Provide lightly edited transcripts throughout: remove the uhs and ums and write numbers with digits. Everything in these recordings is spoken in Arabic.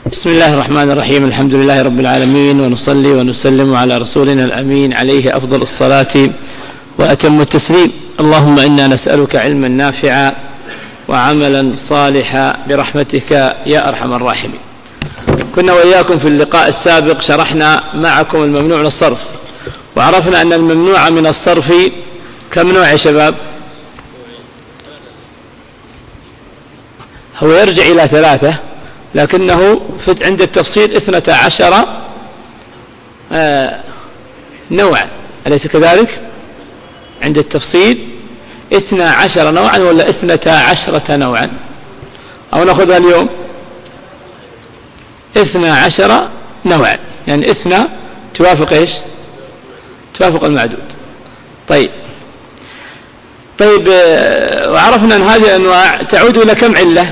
بسم الله الرحمن الرحيم. الحمد لله رب العالمين، ونصلي ونسلم على رسولنا الأمين عليه أفضل الصلاة وأتم التسليم. اللهم إنا نسألك علما نافعا وعملا صالحا برحمتك يا أرحم الراحمين. كنا وإياكم في اللقاء السابق شرحنا معكم الممنوع من الصرف، وعرفنا أن الممنوع من الصرف كم نوع يا شباب؟ هو يرجع إلى 3، لكنه عند التفصيل 12 نوعا، أليس كذلك؟ عند التفصيل 12 نوعا ولا 12 نوعا؟ أو نأخذها اليوم 12 نوعا، يعني 2 توافق إيش؟ توافق المعدود. طيب وعرفنا أن هذه الأنواع تعود إلى كم علة؟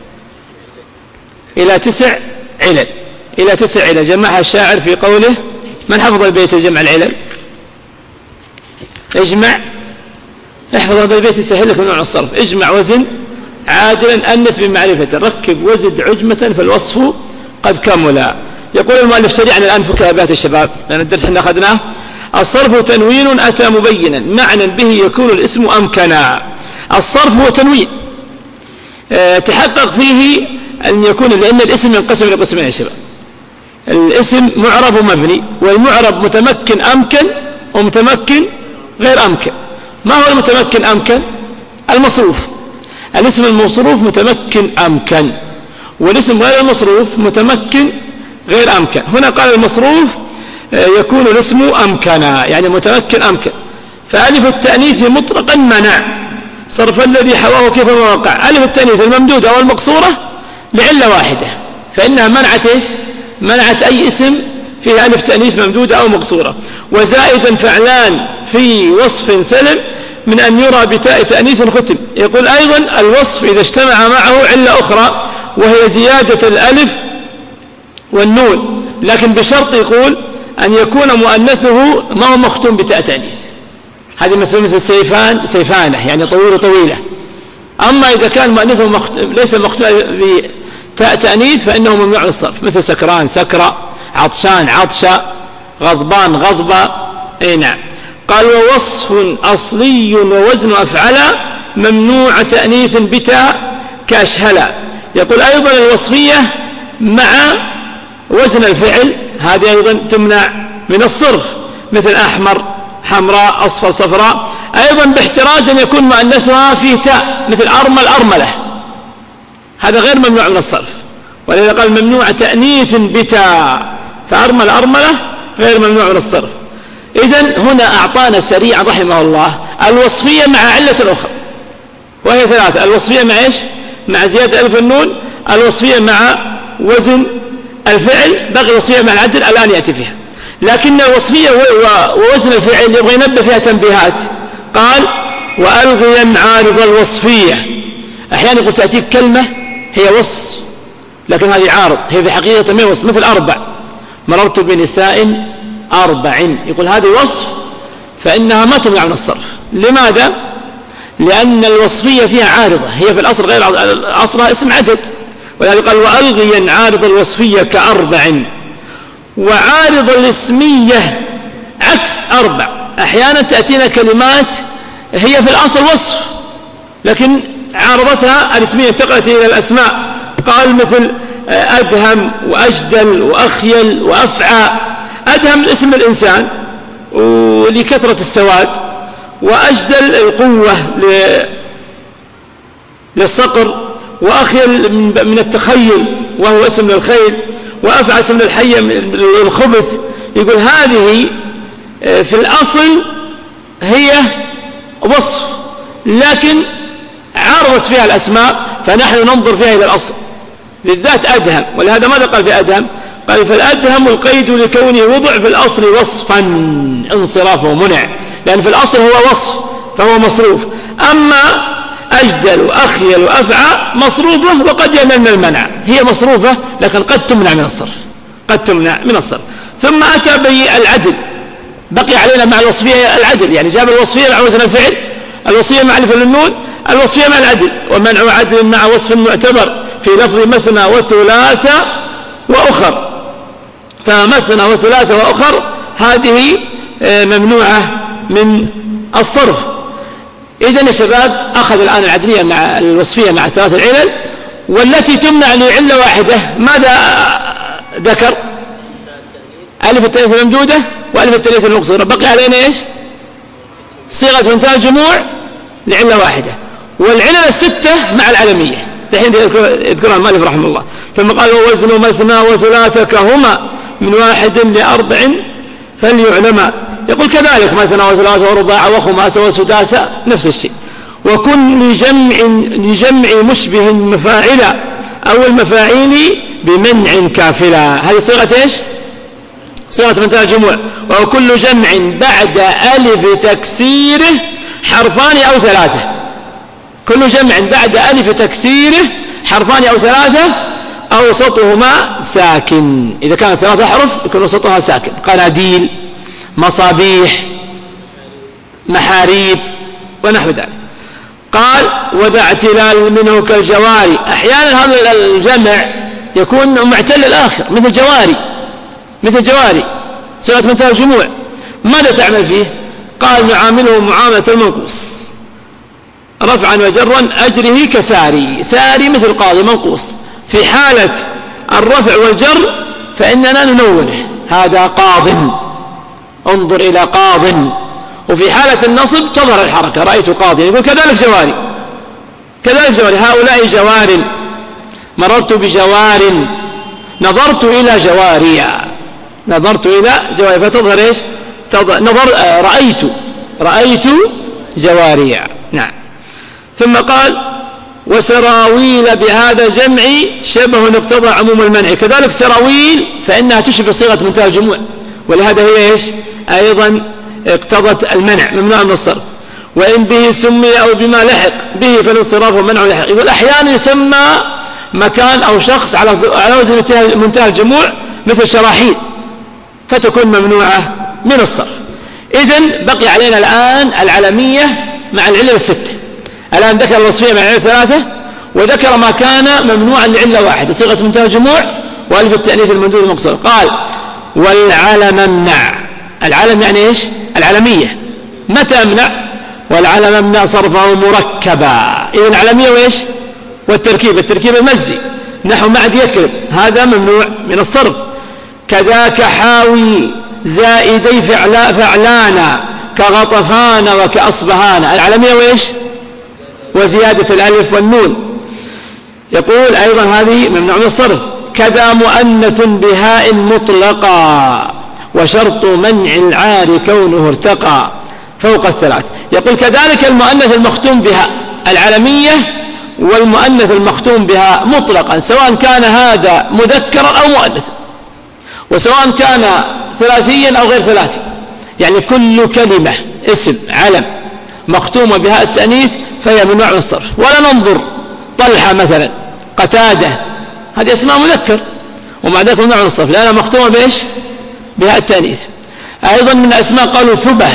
إلى 9 علل. إلى 9 علل جمعها الشاعر في قوله: من حفظ البيت جمع العلل؟ اجمع، احفظ هذا البيت يسهل لك من الصرف. اجمع وزن عادلا أنث بمعرفة، ركب وزد عجمة فالوصف قد كمل. يقول المؤلف سريعا الآن فكهبات الشباب لأن الدرس احنا أخذناه: الصرف تنوين أتى مبينا معنى به يكون الاسم أمكنا. الصرف هو تنوين تحقق فيه أن يكون، لأن الاسم ينقسم إلى قسمين يا شباب: الاسم معرب ومبني، والمعرب متمكن أمكن ومتمكن غير أمكن. ما هو المتمكن أمكن؟ المصروف. الاسم المصروف متمكن أمكن، والاسم غير المصروف متمكن غير أمكن. هنا قال المصروف يكون الاسم أمكنا، يعني متمكن أمكن. فألف التأنيث مطلقا منع صرف الذي حواه كيف ما وقع. ألف التأنيث الممدودة أو المقصورة لعلة واحدة، فإنها منعت إيش؟ منعت أي اسم فيه ألف تأنيث ممدودة أو مقصورة. وزائدا فعلان في وصف سلم من أن يرى بتاء تأنيث ختم. يقول أيضا الوصف إذا اجتمع معه علة أخرى وهي زيادة الألف والنون، لكن بشرط يقول أن يكون مؤنثه ما هو مختوم بتاء تأنيث. هذه مثل سيفانة، يعني طويلة. أما إذا كان مؤنثه ليس مختوم بتاء تأنيث فإنه ممنوع من الصرف، مثل سكران سكرة، عطشان عطشة، غضبان غضبة. أي نعم. قال: ووصف أصلي ووزن أفعلا ممنوع تأنيث بتاء كأشهلا. يقول أيضا الوصفية مع وزن الفعل هذه أيضا تمنع من الصرف، مثل أحمر حمراء أصفر صفراء، أيضا باحتراز أن يكون مؤنثها فيه تاء، مثل أرمل أرملة، هذا غير ممنوع من الصرف. ولذا قال ممنوع تأنيث بتاء، فأرمل أرملة غير ممنوع من الصرف. إذن هنا أعطانا سريعا رحمه الله الوصفية مع علة أخرى، وهي 3: الوصفية مع إيش؟ مع زيادة ألف النون، الوصفية مع وزن الفعل، بقي الوصفية مع العدل الآن يأتي فيها. لكن الوصفية ووزن الفعل يبغى ينبه فيها تنبيهات. قال: وألغيا عارض الوصفية. أحيانا يقول تأتيك كلمة هي وصف لكن هذه عارض، هي في حقيقة ما وصف، مثل 4: مررت بنساء 4، يقول هذه وصف فإنها ما تمنع من الصرف. لماذا؟ لأن الوصفية فيها عارضة، هي في الأصل غير أصلها اسم عدد، ولذلك قال: وألغيا عارض الوصفية ك4. وعارض الاسمية عكس 4. أحيانا تأتينا كلمات هي في الأصل وصف لكن عارضتها الاسمية، انتقلت إلى الأسماء. قال مثل أدهم وأجدل وأخيل وأفعى. أدهم اسم الإنسان ولكثرة السواد، وأجدل القوة للصقر، وأخيل من التخيل وهو اسم للخيل، وأفعى اسم للحية للخبث. يقول هذه في الأصل هي وصف لكن عارضت فيها الأسماء، فنحن ننظر فيها إلى الأصل. بالذات أدهم، ولهذا ماذا قال في أدهم؟ قال: فالأدهم القيد لكونه وضع في الأصل وصفا انصرافه منع، لأن في الأصل هو وصف فهو مصروف. أما أجدل وأخيل وأفعى مصروفة وقد ينال المنع، هي مصروفة لكن قد تمنع من الصرف، قد تمنع من الصرف. ثم أتى بالعدل، بقي علينا مع الوصفية العدل، يعني جاب الوصفية مع وزن الفعل، الوصفية مع ألف النون، الوصفية مع العدل. ومنع عدل مع وصف معتبر في لفظ مثنى وثلاثة وأخر، فمثنى وثلاثة وأخر هذه ممنوعة من الصرف. إذن يا شباب أخذ الآن العدلية مع الوصفية مع ثلاث العلل، والتي تمنع لعلة واحدة ماذا ذكر؟ ألف التأنيث الممدودة وألف التأنيث المقصورة. بقي علينا إيش؟ صيغة منتهى الجموع لعلة واحدة، والعلل الستة مع العلمية الحين يذكرها المؤلف رحمه الله. ثم قال ووزن مثنى وثلاثة كهما من واحد لأربع فليعلم. يقول كذلك مثنى وثلاثة ورباع وخماسة وسداسة نفس الشيء. وكن لجمع مشبه مفاعلا أو المفاعيل بمنع كافلا. هذه صيغة إيش؟ صيغة منتهى الجموع. وكل جمع بعد ألف تكسيره حرفان أو ثلاثة. كل جمع بعد ألف تكسيره حرفان أو ثلاثة أوسطهما ساكن. إذا كانت ثلاثة أحرف يكون وسطها ساكن. قناديل، مصابيح، محاريب ونحو ذلك. قال وذا اعتلال منه كالجواري. أحيانا هذا الجمع يكون معتل الآخر مثل جواري صيغة منتهى الجموع. ماذا تعمل فيه؟ قال نعامله معاملة المنقوص رفعا وجرا أجره كساري. ساري مثل قاضي منقوص. في حالة الرفع والجر فإننا ننونه هذا قاض، انظر إلى قاض. وفي حالة النصب تظهر الحركة رأيت قاضي. يقول كذلك جواري هؤلاء جوار، مررت بجوار، نظرت إلى جواريا فتظهر إيش؟ رأيت جواريا. نعم. ثم قال وسراويل بهذا الجمع شبه اقتضى عموم المنع. كذلك سراويل فإنها تشبه صيغة منتهى الجموع، ولهذا هي إيش؟ أيضا اقتضت المنع، ممنوع من الصرف. وإن به سمي أو بما لحق به فالانصراف ومنع لحق. يقول أحيانا يسمى مكان أو شخص على وزن منتهى الجموع مثل شراحيل فتكون ممنوعة من الصرف. إذن بقي علينا الآن العلمية مع العلة الستة. الآن ذكر الوصفية مع العلة ثلاثة، وذكر ما كان ممنوعا لعلة واحدة صيغة منتهى الجموع وألف التأنيث الممدود المقصور. قال والعلم امنع. العلم يعني إيش؟ العلمية. متى امنع؟ والعلم امنع صرفه مركبا. إذن العلمية وإيش؟ التركيب المزي نحو معد يكرب، هذا ممنوع من الصرف. كذاك حاوي زائدي فعلانا كغطفان وكأصبهان. العلمية وإيش؟ وزيادة الألف والنون. يقول أيضا هذه ممنوع من الصرف. كذا مؤنث بهاء مطلقا وشرط منع العار كونه ارتقى فوق الثلاث. يقول كذلك المؤنث المختوم بها العلمية والمؤنث المختوم بها مطلقا، سواء كان هذا مذكرا أو مؤنثا، وسواء كان ثلاثيا أو غير ثلاثي. يعني كل كلمة اسم علم مختومة بها التأنيث فهي ممنوع من الصرف. ولا ننظر طلحة مثلا، قتادة، هذه اسماء مذكر ومع ذلك ممنوع من الصرف لأنها مختومة بإيش؟ بها التأنيث. أيضا من الأسماء قالوا ثبة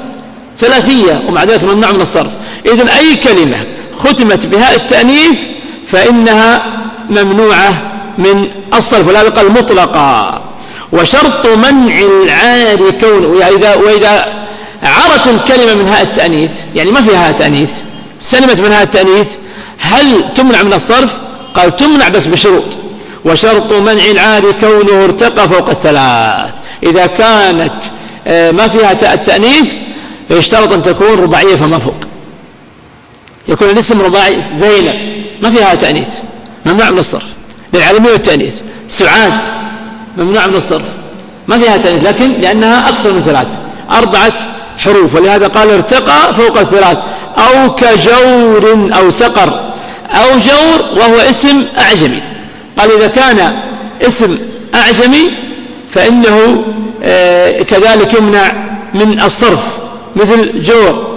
ثلاثية ومع ذلك ممنوع من الصرف. إذن أي كلمة ختمت بها التأنيث فإنها ممنوعة من الصرف، ولا قال مطلقا. وشرط منع العار كونه، وإذا عرت الكلمة من هاء التأنيث يعني ما فيها هاء تأنيث، سلمت من هاء التأنيث، هل تمنع من الصرف؟ قال تمنع بس بشروط. وشرط منع العار كونه ارتقى فوق الثلاث. إذا كانت ما فيها تاء التأنيث يشترط أن تكون رباعية فما فوق. يكون الاسم رباعي، زينب ما فيها تأنيث ممنوع من الصرف للعلمية والتأنيث. سعاد ممنوع من الصرف ما فيها تأنيث، لكن لأنها أكثر من ثلاثة 4 حروف، ولهذا قال ارتقى فوق الثلاث. أو كجور أو سقر، أو جور وهو اسم أعجمي. قال إذا كان اسم أعجمي فإنه كذلك يمنع من الصرف مثل جور،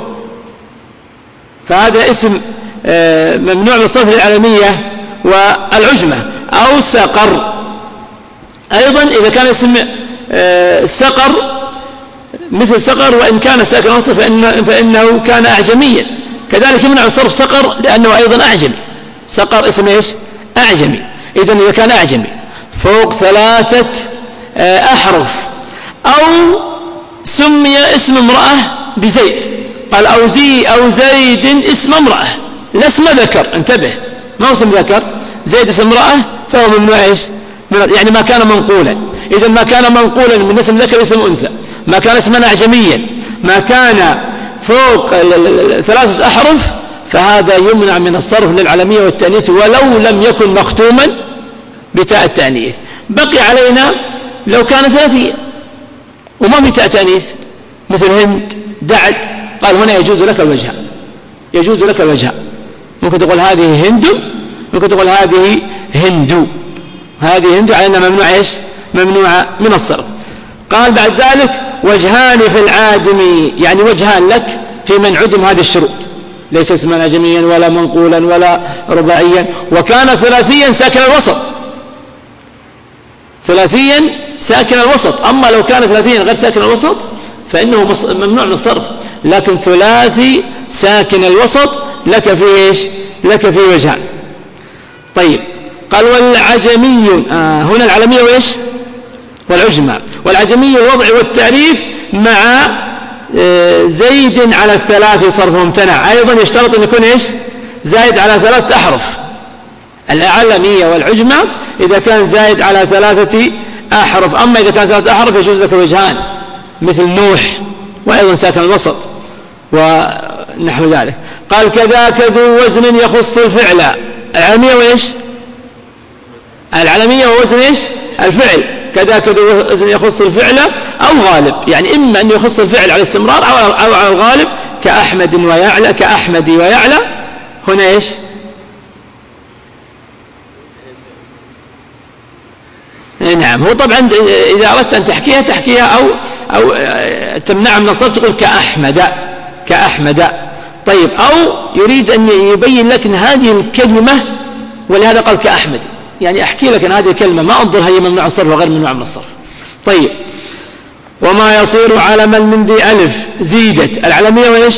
فهذا اسم ممنوع من الصرف للعلمية والعجمة. أو سقر أيضا إذا كان اسم سقر مثل سقر وإن كان ساكن أصل فإنه كان أعجميا، كذلك يمنع الصرف سقر لأنه أيضا أعجمي. سقر اسم إيش؟ أعجمي. إذن إذا كان أعجمي فوق 3 أحرف، أو سمي اسم امرأة بزيد، قال أو زيد اسم امرأة، لا اسم ذكر، انتبه، ما هو اسم ذكر، زيد اسم امرأة فهو ممنوع ايش؟ يعني ما كان منقولا. إذا ما كان منقولا من اسم ذكر اسم أنثى، ما كان اسما أعجميا، ما كان فوق 3 أحرف، فهذا يمنع من الصرف للعلمية والتأنيث ولو لم يكن مختوما بتاء التأنيث. بقي علينا لو كان ثلاثيا وما بتاء تأنيث مثل هند، دعد، قال هنا يجوز لك الوجهان، يجوز لك الوجهان، ممكن تقول هذه هند، ممكن تقول هذه هندو، هذه هندو، على أنها ممنوع ايش؟ ممنوعة من الصرف. قال بعد ذلك وجهان في العادم، يعني وجهان لك في من عدم هذه الشروط، ليس اسما أعجميا ولا منقولا ولا رباعيا، وكان ثلاثيا ساكن الوسط، ثلاثيا ساكن الوسط. أما لو كان ثلاثيا غير ساكن الوسط فإنه ممنوع من الصرف، لكن ثلاثي ساكن الوسط لك فيه ايش؟ لك فيه وجهان. طيب، قال والعجمي، هنا العلمية وايش؟ والعجمة. والعجمي الوضع والتعريف مع زيد على 3 صرف ممتنع، أيضا يشترط أن يكون ايش؟ زايد على 3 أحرف. العلمية والعجمة إذا كان زايد على 3 أحرف، أما إذا كان 3 أحرف يجوز لك وجهان مثل نوح، وأيضا ساكن الوسط ونحو ذلك. قال كذاك ذو وزن يخص الفعل. العلمية وإيش؟ العلمية ووزن إيش؟ الفعل. كذاك ذو وزن يخص الفعل أو غالب، يعني إما أن يخص الفعل على الاستمرار أو على الغالب، كأحمد ويعلى، كأحمد ويعلى. هنا إيش؟ نعم، هو طبعا إذا أردت أن تحكيها أو تمنع من الصرف تقول كأحمد. طيب، أو يريد أن يبين لك أن هذه الكلمة، ولهذا قال كأحمد، يعني أحكي لك أن هذه الكلمة ما أنظر هي ممنوع الصرف وغير ممنوع من الصرف. طيب، وما يصير علما من ذي ألف زيدت. العلمية وإيش؟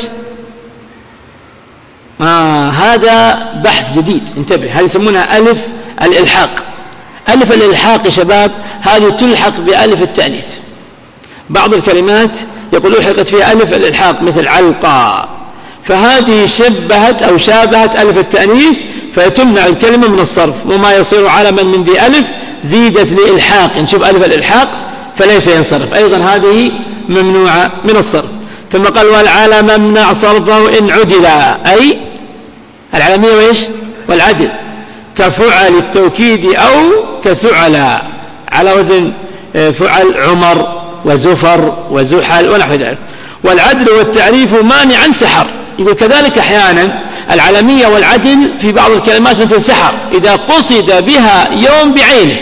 هذا بحث جديد، انتبه، هذه يسمونها ألف الإلحاق. ألف الإلحاق يا شباب هذه تلحق بألف التأنيث. بعض الكلمات يقول ألحقت فيها ألف الإلحاق مثل علقة، فهذه شبهت أو شابهت ألف التأنيث فتمنع الكلمة من الصرف. وما يصير علما من ذي ألف زيدت لإلحاق، نشوف ألف الإلحاق فليس ينصرف، أيضا هذه ممنوعة من الصرف. ثم قال والعلم امنع صرفه إن عدل، أي العلمية وإيش؟ والعدل، كفعل التوكيد أو كثعل، على وزن فعل عمر وزفر وزحل ونحو ذلك. والعدل والتعريف مانعا سحر. يقول كذلك أحيانا العلمية والعدل في بعض الكلمات مثل سحر، إذا قصد بها يوم بعينه،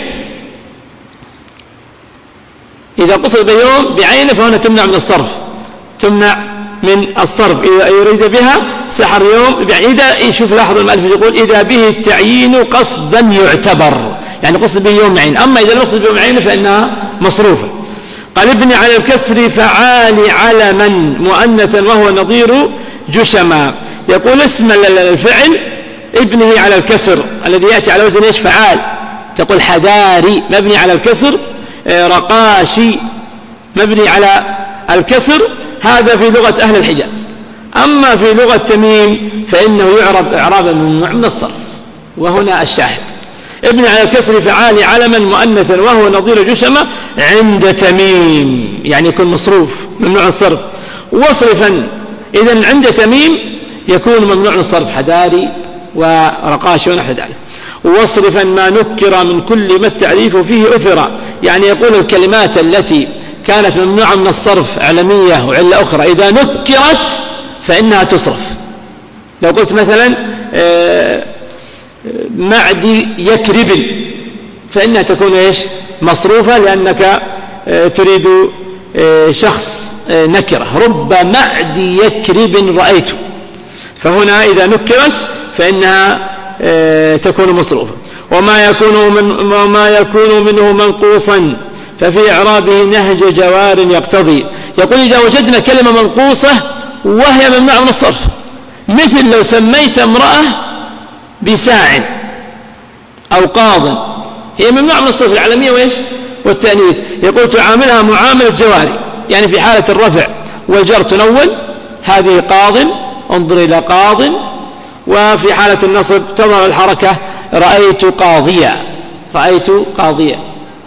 إذا قصد بيوم بعينه فهنا تمنع من الصرف، تمنع من الصرف إذا يريد بها سحر يوم. إذا يشوف لاحظ المؤلف يقول إذا به التعيين قصدا يعتبر، يعني قصد به يوم عين، أما إذا لم يقصد بيوم عين فإنها مصروفة. قال ابني على الكسر فعال علما مؤنثا وهو نظير جشما. يقول اسم الفعل ابنه على الكسر الذي يأتي على وزن ايش؟ فعال. تقول حذاري مبني على الكسر، رقاشي مبني على الكسر، هذا في لغة أهل الحجاز. أما في لغة تميم فإنه يعرب إعرابا ممنوع من الصرف، وهنا الشاهد ابن على الكسر فعال علما مؤنثا وهو نظير جشمة عند تميم، يعني يكون مصروف ممنوع الصرف. وصرفا إذن عند تميم يكون ممنوع الصرف، حذاري ورقاشي ونحو ذلك. وصرفا ما نكر من كل ما التعريف فيه أثر، يعني يقول الكلمات التي كانت ممنوعة من الصرف علمية وعلة أخرى إذا نكرت فإنها تصرف. لو قلت مثلا معدي يكرب فإنها تكون إيش؟ مصروفة، لأنك تريد شخص نكرة، رب معدي يكرب رأيته، فهنا إذا نكرت فإنها تكون مصروفة. وما يكون منه منقوصا ففي إعرابه نهج جوار يقتضي. يقول إذا وجدنا كلمة منقوصة وهي ممنوعة من الصرف، مثل لو سميت امرأة بساع أو قاض هي ممنوع من الصرف العلمية وإيش والتأنيث. يقول تعاملها معاملة جواري، يعني في حالة الرفع والجر تنون هذه قاض، انظر إلى قاض، وفي حالة النصب تظهر الحركة رأيت قاضيا، رأيت قاضيا،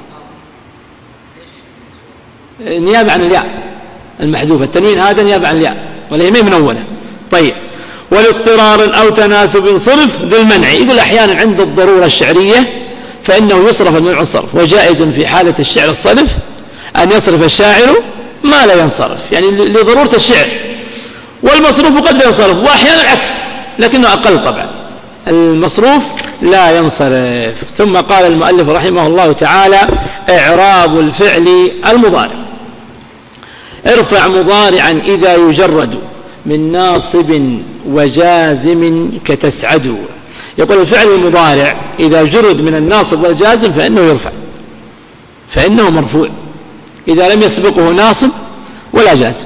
نيابة عن الياء المحذوفة، التنوين هذا نيابة عن الياء ولا هي منونة. طيب، ولاضطرار أو تناسب صرف ذي المنع. يقول أحيانا عند الضرورة الشعرية فإنه يصرف المنع الصرف، وجائز في حالة الشعر الصرف أن يصرف الشاعر ما لا ينصرف، يعني لضرورة الشعر، والمصروف قد لا ينصرف، وأحيانا العكس لكنه أقل طبعا، المصروف لا ينصرف. ثم قال المؤلف رحمه الله تعالى: إعراب الفعل المضارع. ارفع مضارعا إذا يجرد من ناصب وجازم كتسعد. يقول الفعل المضارع إذا جرد من الناصب والجازم فإنه يرفع، فإنه مرفوع إذا لم يسبقه ناصب ولا جازم.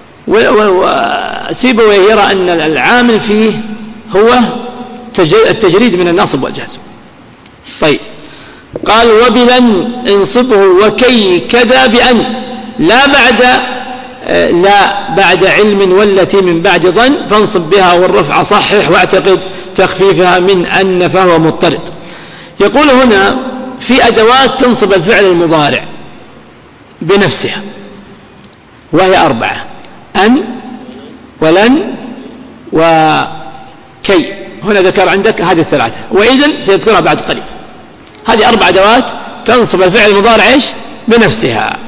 وسيبويه يرى أن العامل فيه هو التجريد من الناصب والجازم. طيب، قال: وبلن انصبه وكي كذا بأن، لا بعد علم والتي من بعد ظن، فانصب بها والرفع صحح واعتقد تخفيفها من أن فهو مضطرد. يقول هنا في أدوات تنصب الفعل المضارع بنفسها وهي 4: أن ولن وكي. هنا ذكر عندك هذه الثلاثة، وإذن سيذكرها بعد قليل. هذه 4 أدوات تنصب الفعل المضارع إيش بنفسها.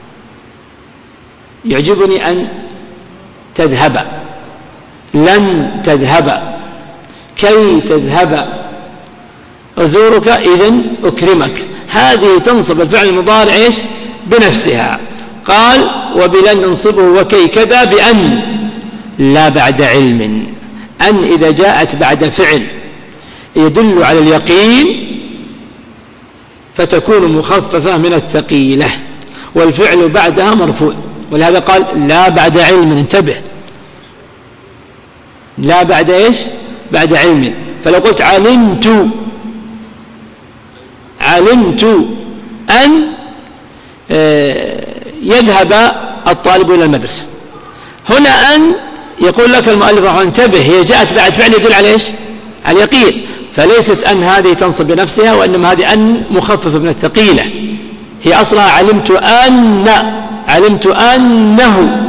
يعجبني أن تذهب، لن تذهب، كي تذهب، أزورك إذن أكرمك. هذه تنصب الفعل المضارع إيش بنفسها. قال: وبلن انصبه وكي كذا بأن، لا بعد علم. أن إذا جاءت بعد فعل يدل على اليقين فتكون مخففة من الثقيلة، والفعل بعدها مرفوع، ولهذا قال: لا بعد علم. انتبه، لا بعد إيش بعد علم. فلو قلت علمت أن يذهب الطالب إلى المدرسة، هنا أن يقول لك المؤلف رحمه: انتبه، هي جاءت بعد فعل يدل على إيش على اليقين، فليست أن هذه تنصب بنفسها، وإنما هذه أن مخففة من الثقيلة. هي أصلها علمت أنه،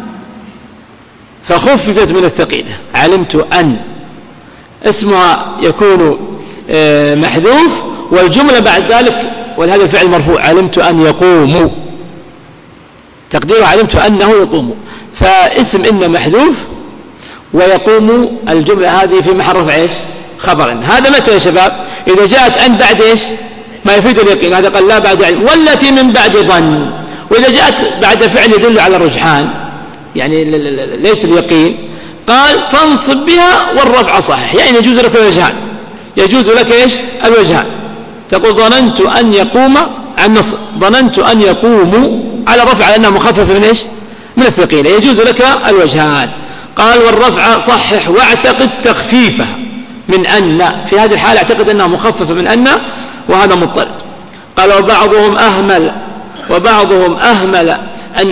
فخففت من الثقيلة. علمت أن اسمها يكون محذوف، والجملة بعد ذلك ولهذا الفعل مرفوع: علمت أن يقوم، تقديره علمت أنه يقوم، فاسم إن محذوف، ويقوم الجملة هذه في محل رفع إيش خبرا. هذا متى يا شباب؟ إذا جاءت أن بعد إيش ما يفيد اليقين، هذا قال لا بعد علم، والتي من بعد ظن. وإذا جاءت بعد فعل يدل على الرجحان يعني ليس اليقين، قال: فانصب بها والرفع صحيح، يعني يجوز لك الوجهان، يجوز لك إيش الوجهان. تقول ظننت أن يقوم عن نصب، ظننت أن يقوم على الرفع لأنها مخففة من إيش من الثقيلة، يجوز لك الوجهان. قال: والرفع صحح واعتقد تخفيفه من أن، في هذه الحالة اعتقد أنها مخففة من أن، وهذا مضطرد. قال: وبعضهم أهمل أن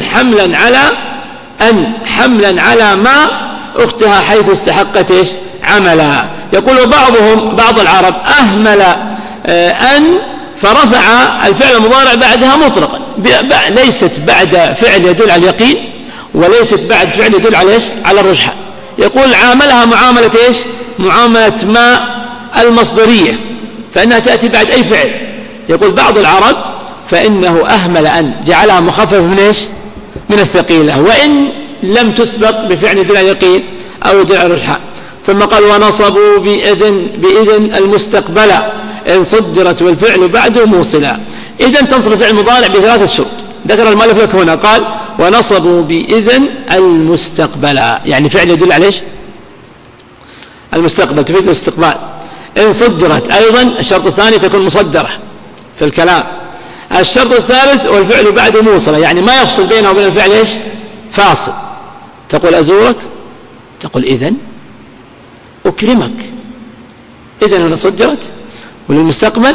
حملا على ما أختها حيث استحقت إيش عملا. يقول: بعض العرب أهمل أن فرفع الفعل المضارع بعدها مطلقا، ليست بعد فعل يدل على اليقين، وليست بعد فعل يدل على إيش على الرجحان. يقول: عاملها معاملة إيش معاملة ما المصدرية، فإنها تأتي بعد أي فعل. يقول بعض العرب فإنه أهمل أن، جعلها مخففة من إيش من الثقيلة، وإن لم تسبق بفعل يدل على اليقين أو يدل على الرجحان. ثم قال: ونصبوا بإذن المستقبلة إن صدرت والفعل بعده موصلا. إذن تنصب الفعل المضارع ب3 شروط ذكر المؤلف لك هنا. قال: ونصبوا بإذن المستقبلة، يعني فعل يدل على إيش المستقبل، تفيد الاستقبال. إن صدرت أيضا الشرط الثاني تكون مصدرة في الكلام. الشرط الثالث والفعل بعده موصلة، يعني ما يفصل بينه وبين الفعل إيش فاصل. تقول أزورك، تقول إذن أكرمك. إذن هنا صدرت وللمستقبل،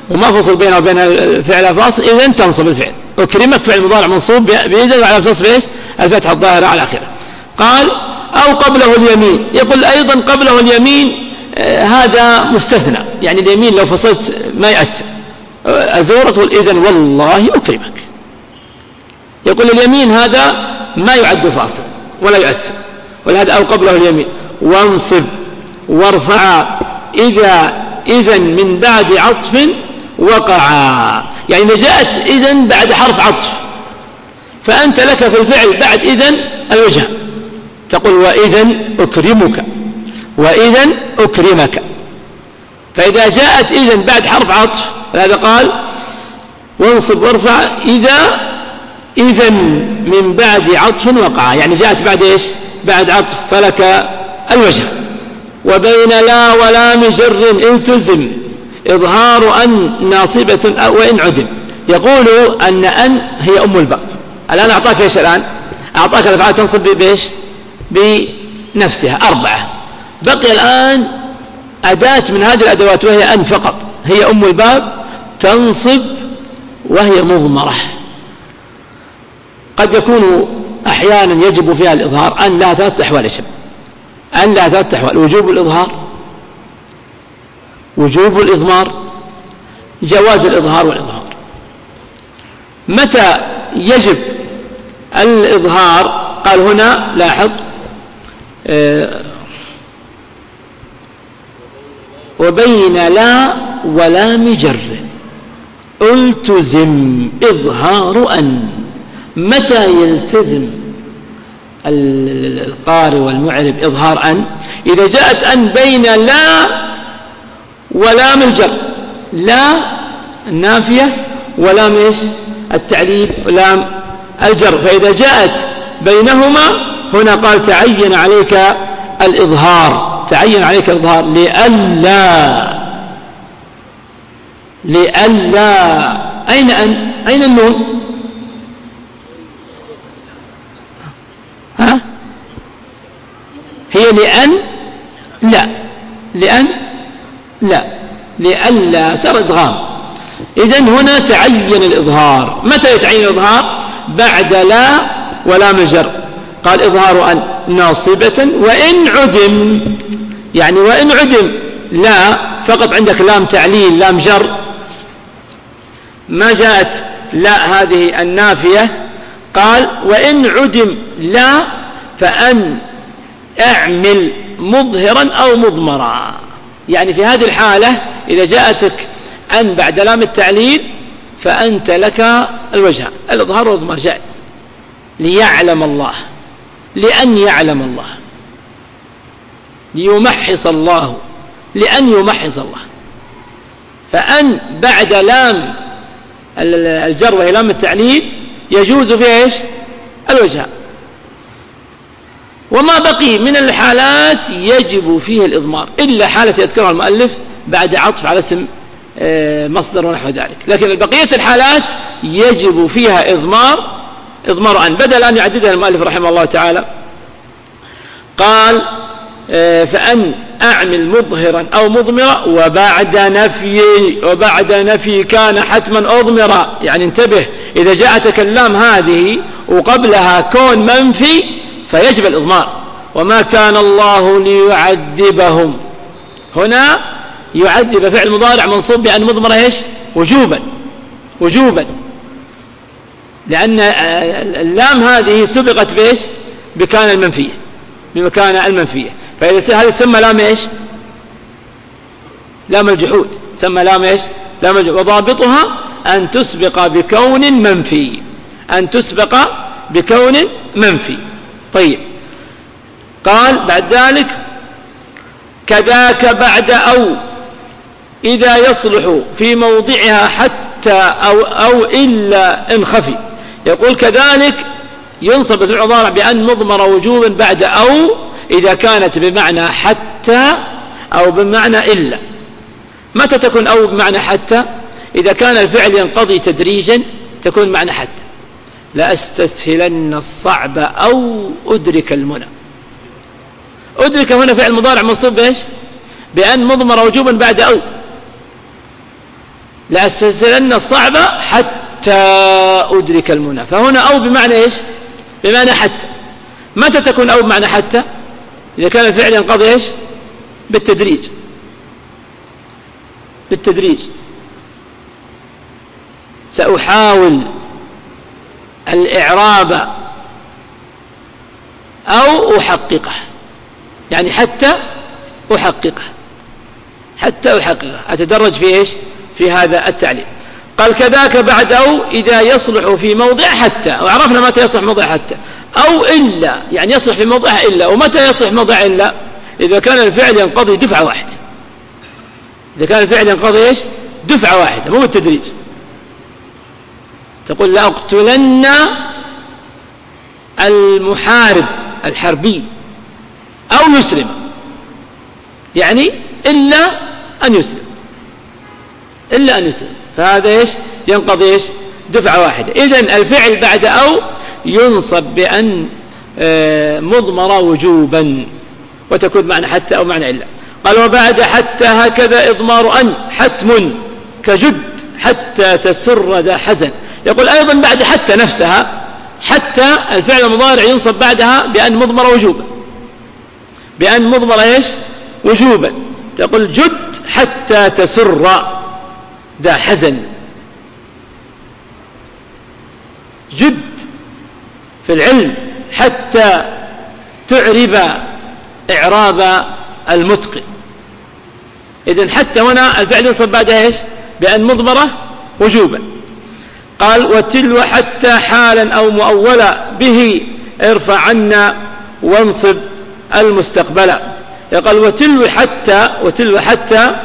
وما فصل بينه وبين الفعل فاصل، إذن تنصب الفعل. أكرمك فعل مضارع منصوب بإذن وعلى تصب إيش؟ الفتحة الظاهرة على آخره. قال أو قبله اليمين. يقول أيضا قبله اليمين هذا مستثنى، يعني اليمين لو فصلت ما يأثر. أزورته الإذن والله أكرمك. يقول اليمين هذا ما يعد فاصل ولا يؤثر، ولهذا أو قبله اليمين. وانصب وارفع إذن من بعد عطف وقعا، يعني إذا جاءت إذن بعد حرف عطف فأنت لك في الفعل بعد إذن الوجه، تقول وإذن أكرمك، وإذن أكرمك. فإذا جاءت إذن بعد حرف عطف، هذا قال وانصب وارفع إذن من بعد عطف وقعا، يعني جاءت بعد إيش؟ بعد عطف فلك الوجه. وبين لا ولام جر التزم إظهار أن ناصبة وإن عدم. يقول أن هي أم الباب. الآن أعطاك إيش؟ الآن أعطاك الأفعال تنصب بإيش؟ بنفسها 4. بقي الآن أداة من هذه الأدوات وهي أن فقط، هي أم الباب تنصب وهي مضمرة. قد يكون أحيانا يجب فيها الإظهار. أن لها 3 أحوال يا شباب. أن لها 3 أحوال: وجوب الإظهار، وجوب الإضمار، جواز الإظهار والإظهار. متى يجب الإظهار؟ قال هنا لاحظ وبين لا ولام جر التزم إظهار أن. متى يلتزم القارئ والمعرب إظهار أن؟ إذا جاءت أن بين لا ولام الجر، لا النافية ولام إيش؟ التعليل ولام الجر. فإذا جاءت بينهما هنا قال تعين عليك الإظهار، تعين عليك الإظهار لئلا. أين أن؟ أين النون؟ ها؟ هي لأن؟ لا، لأن؟ لا، لئلا صار إدغام. إذن هنا تعين الإظهار. متى يتعين الإظهار؟ بعد لا ولام الجر. قال إظهار أن ناصبة وإن عدم، يعني وإن عدم لا فقط عندك لام تعليل لام جر، ما جاءت لا هذه النافية. قال وإن عدم لا فأن اعمل مظهرا أو مضمرا، يعني في هذه الحالة إذا جاءتك أن بعد لام التعليل فأنت لك الوجه، الإظهار والإضمار جائز. ليعلم الله، لأن يعلم الله، ليمحص الله، لأن يمحص الله. فأن بعد لام الجر وهي لام التعليل يجوز فيها إيش؟ الوجه. وما بقي من الحالات يجب فيه الإضمار، إلا حالة سيذكرها المؤلف بعد عطف على اسم مصدر ونحو ذلك. لكن بقية الحالات يجب فيها إضمار أن. بدل أن يعددها المؤلف رحمه الله تعالى قال فأن أعمل مظهرا أو مضمرا وبعد نفي كان حتما أضمرا. يعني انتبه، إذا جاءتك اللام هذه وقبلها كون منفي فيجب الإضمار. وما كان الله ليعذبهم، هنا يعذب فعل مضارع منصوب بأن مضمر إيش؟ وجوبا، لأن اللام هذه سبقت بإيش؟ بكان المنفية، بمكان المنفية. فإذا هذه تسمى لام إيش؟ لام الجحود، تسمى لام إيش؟ لام الجحود. وضابطها أن تسبق بكون منفي، أن تسبق بكون منفي. طيب، قال بعد ذلك كذاك بعد أو إذا يصلح في موضعها حتى أو إلا إن خفي. يقول كذلك ينصب الفعل المضارع بأن مضمر وجوبا بعد أو إذا كانت بمعنى حتى أو بمعنى إلا. متى تكون أو بمعنى حتى؟ إذا كان الفعل ينقضي تدريجا تكون معنى حتى. لا أستسهلن الصعب أو أدرك المنى. أدرك هنا فعل مضارع منصوب بإيش؟ بأن مضمر وجوبا بعد أو. لأستسهلن الصعب حتى أدرك المنى. فهنا أو بمعنى إيش؟ بمعنى حتى. متى تكون أو بمعنى حتى؟ إذا كان الفعل ينقضي إيش؟ بالتدريج. بالتدريج. سأحاول الإعراب أو أحققه، يعني حتى أحققه، حتى أحققه، أتدرج في إيش؟ في هذا التعليل. قال كذاك بعد أو إذا يصلح في موضع حتى، وعرفنا متى يصلح موضع حتى. أو إلا، يعني يصلح في موضع إلا. ومتى يصلح موضع إلا؟ إذا كان الفعل ينقضي دفعة واحدة. إذا كان الفعل ينقضي إيش؟ دفعة واحدة، مو بالتدريج. تقول لأقتلن المحارب الحربي أو يسلم، يعني إلا أن يسلم، إلا أن يسلم. فهذا إيش؟ ينقضي إيش؟ دفعة واحدة. إذن الفعل بعد أو ينصب بأن مضمر وجوبا، وتكون معنى حتى أو معنى إلا. قال وبعد حتى هكذا إضمار أن حتم كجد حتى تسر ذا حزن. يقول أيضا بعد حتى نفسها، حتى الفعل المضارع ينصب بعدها بأن مضمر وجوبا، بأن مضمر إيش؟ وجوبا. تقول جد حتى تسر ذا حزن. جد في العلم حتى تعرب إعراب المتقن. إذن حتى هنا الفعل ينصب بعدها إيش؟ بأن مضمرة وجوبا. قال وتلو حتى حالا أو مؤولا به ارفع عنا وانصب المستقبلا. قال وتلو حتى، وتلو حتى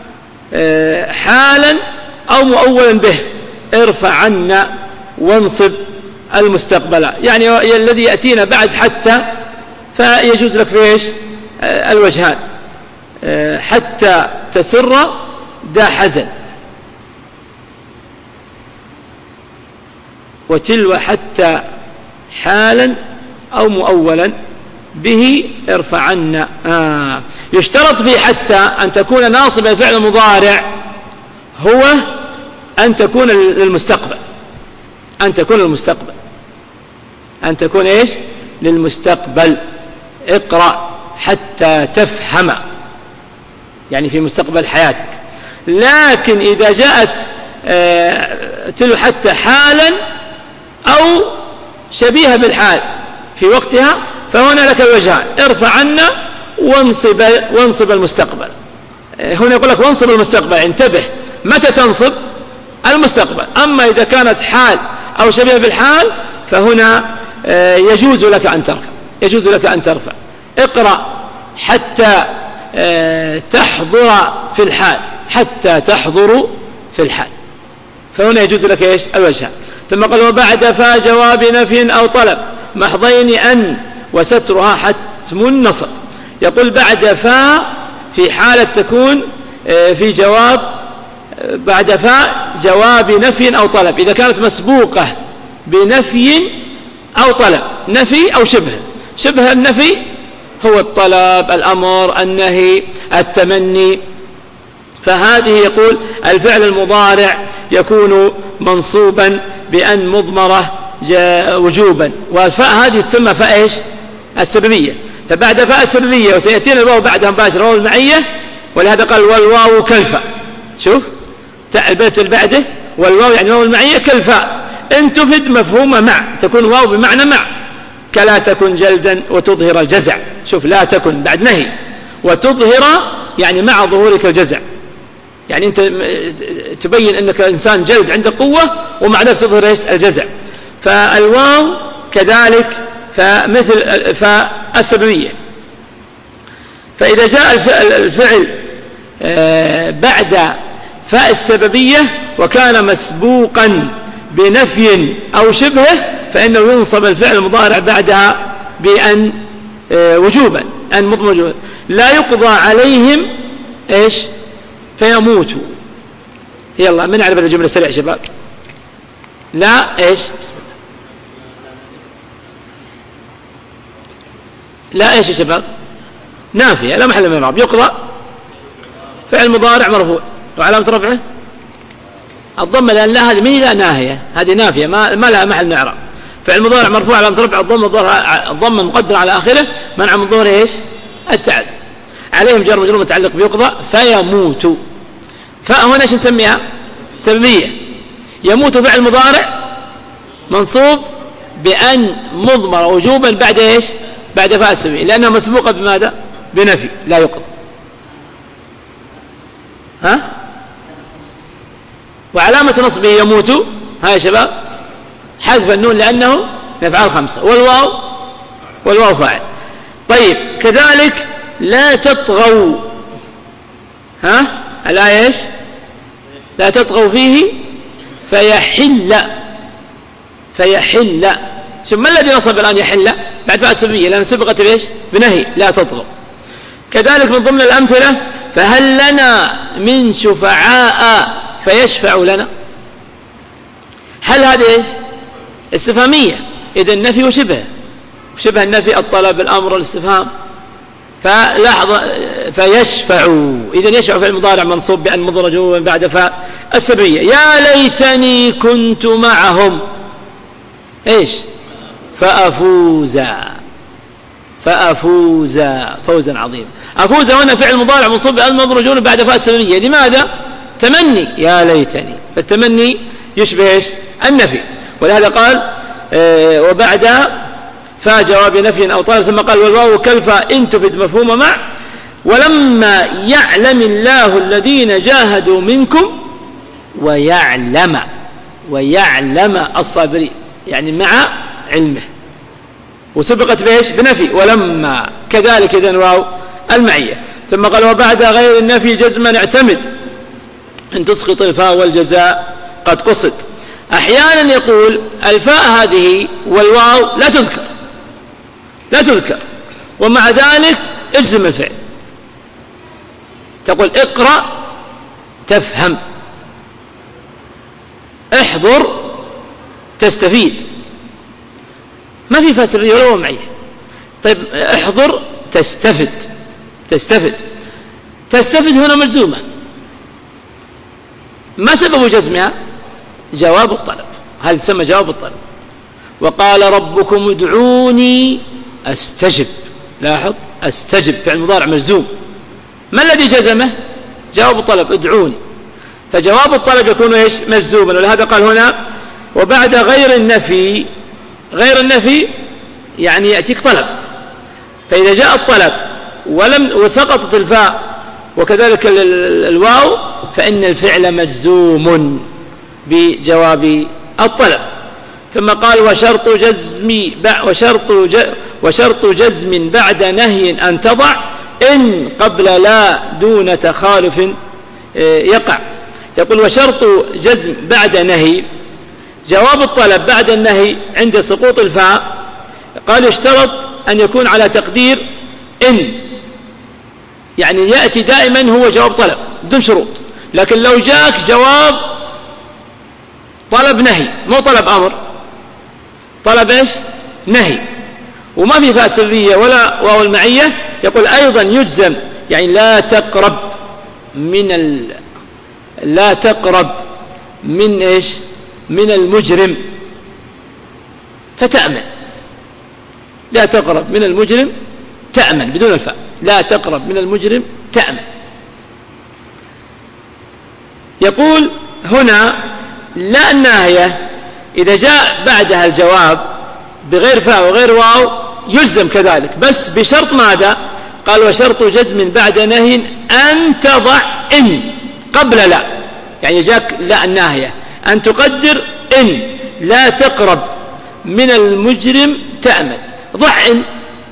حالا أو مؤولا به ارفع عنا وانصب المستقبلا. يعني الذي يأتينا بعد حتى فيجوز لك في إيش؟ الوجهان، حتى تسر ذا حزن، وتلو حتى حالا أو مؤولا به ارفع عنا. يشترط في حتى أن تكون ناصب الفعل المضارع هو أن تكون للمستقبل، أن تكون للمستقبل، أن تكون إيش؟ للمستقبل. اقرأ حتى تفهم، يعني في مستقبل حياتك. لكن إذا جاءت تلو حتى حالا أو شبيهة بالحال في وقتها فهنا لك الوجهان، ارفع عنا وانصب المستقبل. هنا يقول لك وانصب المستقبل، انتبه متى تنصب؟ المستقبل. أما إذا كانت حال أو شبيهة بالحال فهنا يجوز لك أن ترفع، يجوز لك أن ترفع. اقرأ حتى تحضر في الحال، حتى تحضر في الحال، فهنا يجوز لك إيش؟ الوجهان. ثم قال وبعد فا جواب نفي أو طلب محضين أن وسترها حتم النصب. يقول بعد فا في حالة تكون في جواب، بعد فا جواب نفي أو طلب، إذا كانت مسبوقة بنفي أو طلب، نفي أو شبه. شبه النفي هو الطلب، الأمر، النهي، التمني. فهذه يقول الفعل المضارع يكون منصوبا بأن مضمرة وجوبا. والفاء هذه تسمى فاء إيش؟ السببية. فبعد فاء السببية وسيأتينا الواو بعدها مباشرة، واو المعية، ولهذا قال والواو كالفاء. شوف البيت اللي بعده والواو يعني واو المعية كالفاء، إن تفد مفهوم مع، تكون واو بمعنى مع، كلا تكن جلدا وتظهر الجزع. شوف لا تكن بعد نهي، وتظهر يعني مع ظهورك الجزع، يعني أنت تبين أنك إنسان جلد عندك قوة ومع ذلك تظهر إيش؟ الجزع. فالواو كذلك فمثل فالسببية. فإذا جاء الفعل بعد فاء السببية وكان مسبوقا بنفي أو شبهه فإنه ينصب الفعل المضارع بعدها بأن وجوبا، أن مضمر وجوبا. لا يقضى عليهم إيش؟ فيموتوا. يلا من يعرف هذه الجملة سريع شباب؟ لا إيش؟ بسم الله. لا إيش يا شباب؟ نافية لا محل من الإعراب. يقضى فعل مضارع مرفوع وعلامة رفعه الضمة، لأن لا هذه من لا ناهية، هذه نافية ما لها محل نعرب. فعل مضارع مرفوع على رفع الضمة مقدر على آخره منع من ظهور إيش؟ التعدي. عليهم جر مجرور متعلق بيقضى فيموت. فهنا ايش نسميها؟ سببية. يموت فعل مضارع منصوب بأن مضمر وجوبا بعد ايش؟ بعد فاء السببية، لأنها مسبوقة بماذا؟ بنفي لا يقضى. ها؟ وعلامة نصبه يموت ها يا شباب حذف النون لأنه من الأفعال الخمسة، والواو فاعل. طيب كذلك لا تطغوا، ها الآية ايش؟ لا تطغوا فيه فيحل. شوف ما الذي نصب الآن يحل بعد فاء السببية؟ لأن سبقت بايش؟ بنهي لا تطغوا. كذلك من ضمن الأمثلة فهل لنا من شفعاء فيشفع لنا. هل هذه ايش؟ استفهامية، إذا النفي وشبه النفي الطلب الأمر الاستفهام. فلاحظ فيشفع، إذا يشفع في المضارع منصوب بأن مضرج من بعد فاء السببية. يا ليتني كنت معهم ايش؟ فأفوز فوزا عظيما. أفوز هنا فعل مضارع منصوب بأن مضرج بعد فاء السببية. لماذا؟ تمني يا ليتني، فالتمني يشبه ايش؟ النفي. ولهذا قال وبعد فاء جواب نفي أو طلب، ثم قال والواو كالفاء إن تفد مفهوم مع. ولما يعلم الله الذين جاهدوا منكم ويعلم الصابرين، يعني مع علمه، وسبقت بإيش؟ بنفي ولما. كذلك إذن واو المعية. ثم قال وبعد غير النفي جزما اعتمد إن تسقط الفاء والجزاء قد قصد. أحيانا يقول الفاء هذه والواو لا تذكر ومع ذلك اجزم الفعل. تقول اقرأ تفهم، احضر تستفيد، ما في فاء سببية ولا واو معية. طيب احضر تستفد هنا مجزومة، ما سبب جزمها؟ جواب الطلب، هذا تسمى جواب الطلب. وقال ربكم ادعوني استجب، لاحظ استجب فعل مضارع مجزوم، ما الذي جزمه؟ جواب الطلب ادعوني. فجواب الطلب يكون ايش؟ مجزوما. ولهذا قال هنا وبعد غير النفي يعني يأتيك طلب، فإذا جاء الطلب وسقطت الفاء وكذلك الواو فإن الفعل مجزوم بجواب الطلب. ثم قال وشرط جزم بعد نهي أن تضع إن قبل لا دون تخالف يقع. يقول وشرط جزم بعد نهي، جواب الطلب بعد النهي عند سقوط الفاء قال يشترط أن يكون على تقدير إن، يعني يأتي دائما هو جواب طلب بدون شروط. لكن لو جاءك جواب طلب نهي مو طلب أمر، طلب إيش؟ نهي، وما في فاء سببية ولا واو المعية، يقول أيضا يجزم، يعني لا تقرب من إيش؟ من المجرم فتأمن. لا تقرب من المجرم تأمن بدون الفاء، لا تقرب من المجرم تأمن. يقول هنا لا الناهية إذا جاء بعدها الجواب بغير فاء وغير واو يجزم كذلك، بس بشرط ماذا؟ قال وشرط جزم بعد نهي أن تضع إن قبل لا، يعني جاك لا الناهية أن تقدر إن لا تقرب من المجرم تأمن، ضع إن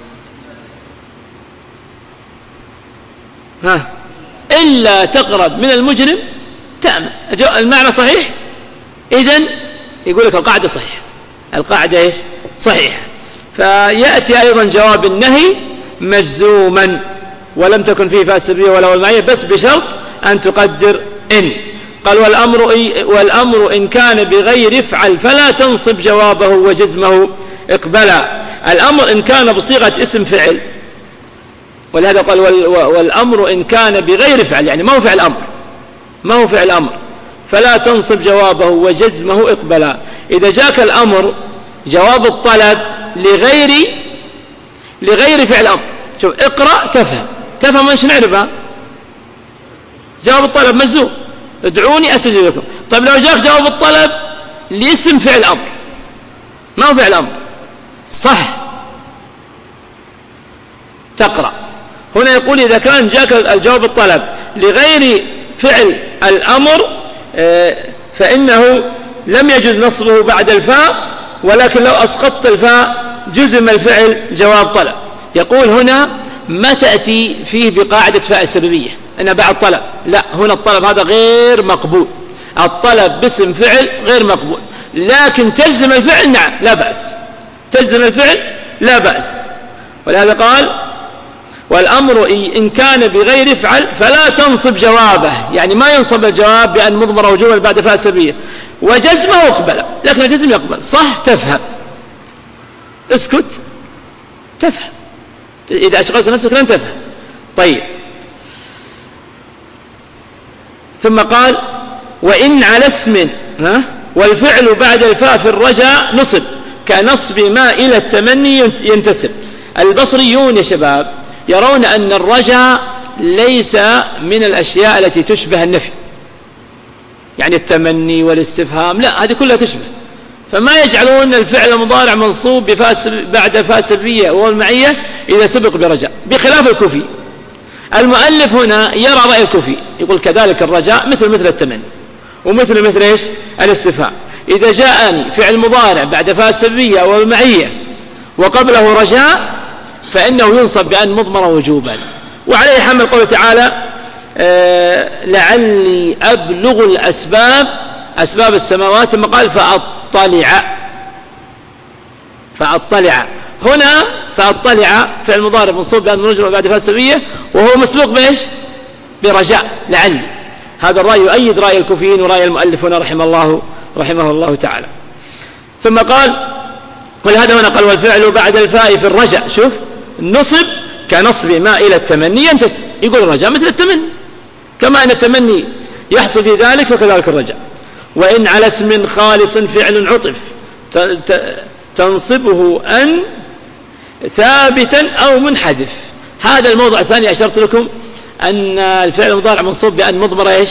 إلا تقرب من المجرم تأمن. المعنى صحيح؟ إذن يقول لك القاعدة صحيحة، القاعدة إيش؟ صحيحة. فيأتي أيضا جواب النهي مجزوما ولم تكن فيه فاء السببية ولا واو المعية، بس بشرط أن تقدر إن. قال والأمر إن كان بغير افعل فلا تنصب جوابه وجزمه اقبلا. الأمر إن كان بصيغة اسم فعل، ولهذا قال والأمر إن كان بغير فعل، يعني ما هو فعل أمر، فلا تنصب جوابه وجزمه اقبلا. إذا جاك الأمر جواب الطلب لغير فعل أمر، شوف اقرأ تفهم ايش نعرفها؟ جواب الطلب مجزوم، ادعوني أستجب لكم. طيب لو جاك جواب الطلب لاسم فعل أمر، ما هو فعل أمر، صح تقرأ. هنا يقول إذا كان جاك الجواب الطلب لغير فعل الأمر فإنه لم يجوز نصبه بعد الفاء، ولكن لو أسقطت الفاء جزم الفعل جواب طلب. يقول هنا ما تأتي فيه بقاعدة فاء السببية أن بعد طلب، لا، هنا الطلب هذا غير مقبول، الطلب باسم فعل غير مقبول، لكن تجزم الفعل نعم لا بأس، تجزم الفعل لا بأس. ولهذا قال والأمر إن كان بغير فعل فلا تنصب جوابه، يعني ما ينصب الجواب بأن مضمر وجوبا بعد فاء السببية، وجزمه اقبل، لكن الجزم يقبل، صح تفهم، اسكت تفهم، إذا أشغلت نفسك لن تفهم. طيب ثم قال وإن على اسم والفعل بعد الفاء في الرجاء نصب كنصب ما إلى التمني ينتسب. البصريون يا شباب يرون أن الرجاء ليس من الأشياء التي تشبه النفي، يعني التمني والاستفهام لا، هذه كلها تشبه، فما يجعلون الفعل المضارع منصوب بعد فاء سببية والمعية إذا سبق برجاء، بخلاف الكوفي. المؤلف هنا يرى رأي الكوفي، يقول كذلك الرجاء مثل التمني ومثل إيش الاستفهام، إذا جاءني فعل مضارع بعد فاء سببية والمعية وقبله رجاء فإنه ينصب بأن مضمر وجوبا. وعليه حمل قوله تعالى لعلي أبلغ أسباب السماوات، ثم قال فأطلع. هنا فأطلع فعل مضارع منصوب بأن منجر بعد فاء سببية وهو مسبوق بإيش؟ برجاء لعلي. هذا الرأي يؤيد رأي الكوفيين ورأي المؤلف هنا رحمه الله تعالى. ثم قال ولهذا هنا قال والفعل بعد الفاء في الرجاء، شوف النصب كنصب ما إلى التمني ينتسب، يقول الرجاء مثل التمني، كما أن التمني يحصل في ذلك فكذلك الرجاء. وإن على اسم خالص فعل عطف تنصبه أن ثابتا أو منحذف. هذا الموضوع الثاني أشرت لكم أن الفعل المضارع منصوب بأن مضمر إيش؟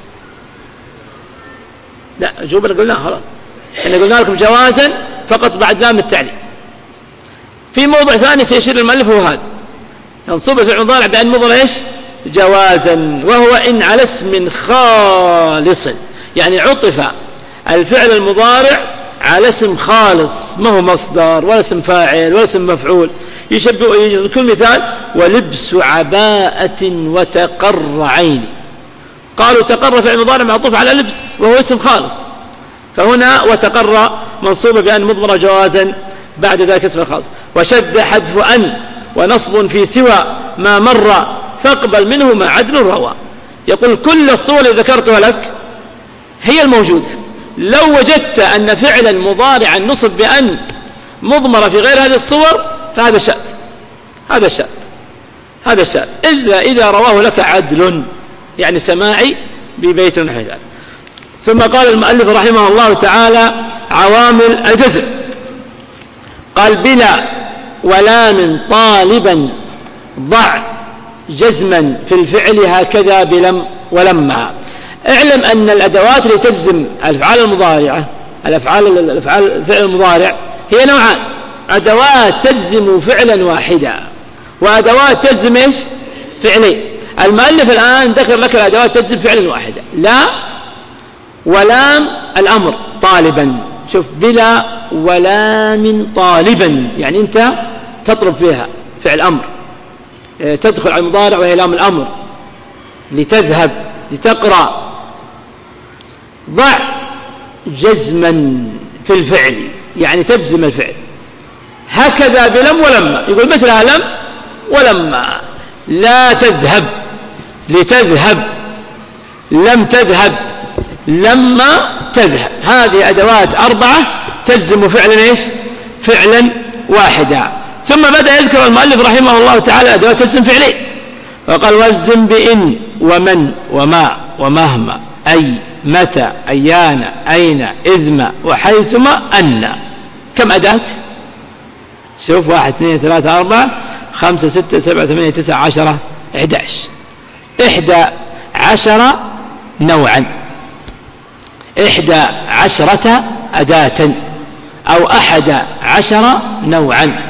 لا جوبا قلنا خلاص، إحنا قلنا لكم جوازا فقط بعد لام التعليم. في موضوع ثاني سيشير المؤلف هو هذا، ينصب الفعل المضارع بأن مضمر إيش؟ جوازا، وهو إن على اسم خالص، يعني عطف الفعل المضارع على اسم خالص، ما هو مصدر ولا اسم فاعل ولا اسم مفعول. يشبه كل مثال ولبس عباءة وتقر عيني، قالوا تقر فعل مضارع معطوف على لبس وهو اسم خالص، فهنا وتقر منصوب بأن مضمر جوازا بعد ذلك اسم خاص. وشد حذف أن ونصب في سوى ما مر فاقبل منه ما عدل روى. يقول كل الصور اللي ذكرتها لك هي الموجودة، لو وجدت أن فعلا مضارعا نصب بأن مضمر في غير هذه الصور فهذا شاذ، هذا شاذ إلا إذا رواه لك عدل، يعني سماعي ببيت نحو ذلك. ثم قال المؤلف رحمه الله تعالى عوامل الجزم، قال بلا ولام طالبا ضع جزما في الفعل هكذا بلم ولما. اعلم أن الأدوات اللي تجزم الأفعال المضارعة الفعل المضارع هي نوعان، أدوات تجزم فعلا واحدا وأدوات تجزم إيش؟ فعلين. المؤلف الآن ذكر لك الأدوات تجزم فعلا واحدا، لا ولام الأمر طالبا، شوف بلا ولام طالبا يعني أنت تطلب فيها فعل أمر، تدخل على المضارع وهي لام الأمر، لتذهب لتقرأ. ضع جزما في الفعل يعني تجزم الفعل، هكذا بلم ولما، يقول مثلها لم ولما. لا تذهب لتذهب، لم تذهب لما تذهب. هذه أدوات 4 تجزم فعلا إيش؟ فعلا واحدا. ثم بدأ يذكر المؤلف رحمه الله تعالى أدوات تجزم فعلين، وقال واجزم بإن ومن وما ومهما أي متى أيان أين إذ وحيثما أن. كم أداة؟ شوف 1 2 3 4 5 6 7 8 9 10 11. 11 نوعا، 11 أداة، أو 11 نوعا.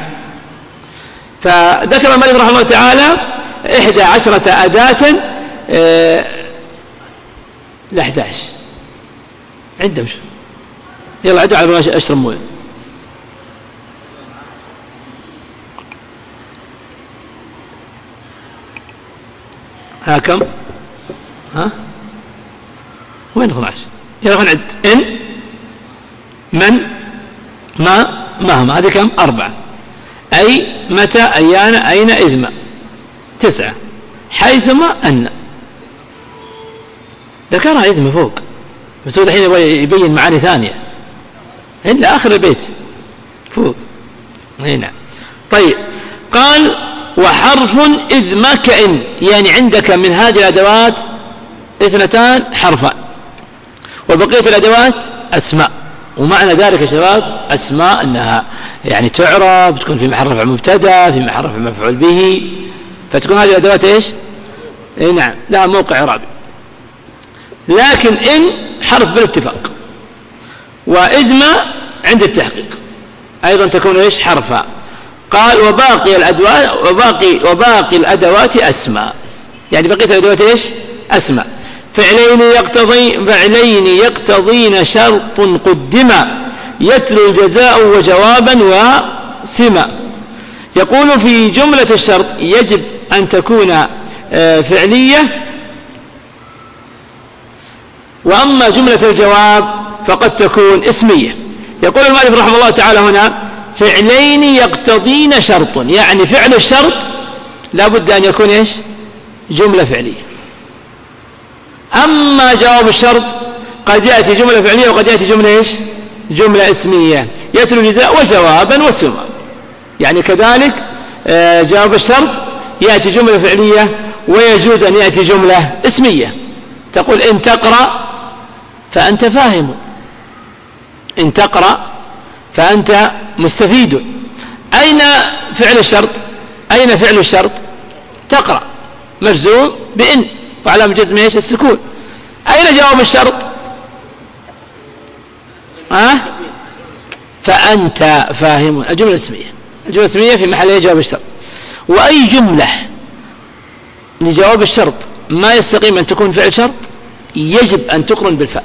فذكر المؤلف رحمه الله تعالى 11 أداة ل 11 عندهم. شو يلا عدوا على أشرب مويه. ها كم؟ ها وين 12؟ يلا نعد. إن من ما هم، هذه كم؟ 4. أي متى أيان أين إذ 9. حيثما أن ذكرها إذ فوق، بس هو الحين يبغى يبين معاني ثانية إلا آخر البيت فوق هنا. طيب قال وحرف إذ ما كإن، يعني عندك من هذه الأدوات 2 حرفان، وبقية الأدوات أسماء. ومعنى ذلك يا شباب أسماء أنها يعني تعرب، تكون في محل رفع مبتدا، في محل رفع مفعول به، فتكون هذه الأدوات إيش؟ نعم لا موقع إعرابي. لكن إن حرف بالاتفاق، وإذ ما عند التحقيق أيضا تكون إيش؟ حرفا. قال وباقي الأدوات وباقي الأدوات أسماء، يعني بقية الأدوات إيش؟ أسماء. فعلين يقتضين شرط قدما يتلو الجزاء وجوابا وسما. يقول في جملة الشرط يجب أن تكون فعلية، وأما جملة الجواب فقد تكون اسمية. يقول المؤلف رحمه الله تعالى هنا فعلين يقتضين شرط، يعني فعل الشرط لا بد أن يكون إيش؟ جملة فعلية. أما جواب الشرط قد يأتي جملة فعلية وقد يأتي جملة إيش؟ جملة اسمية يتلو الجزاء وجوابا وسما. يعني كذلك جواب الشرط يأتي جملة فعلية ويجوز أن يأتي جملة اسمية. تقول إن تقرأ فأنت فاهم، إن تقرأ فأنت مستفيد. أين فعل الشرط؟ أين فعل الشرط؟ تقرأ مجزوم بإن وعلامة جزمه إيش؟ السكون. أين جواب الشرط؟ فأنت فاهم. الجملة الاسمية، الجملة الاسمية في محل جواب الشرط. وأي جملة لجواب الشرط ما يستقيم أن تكون فعل شرط يجب أن تقرن بالفاء.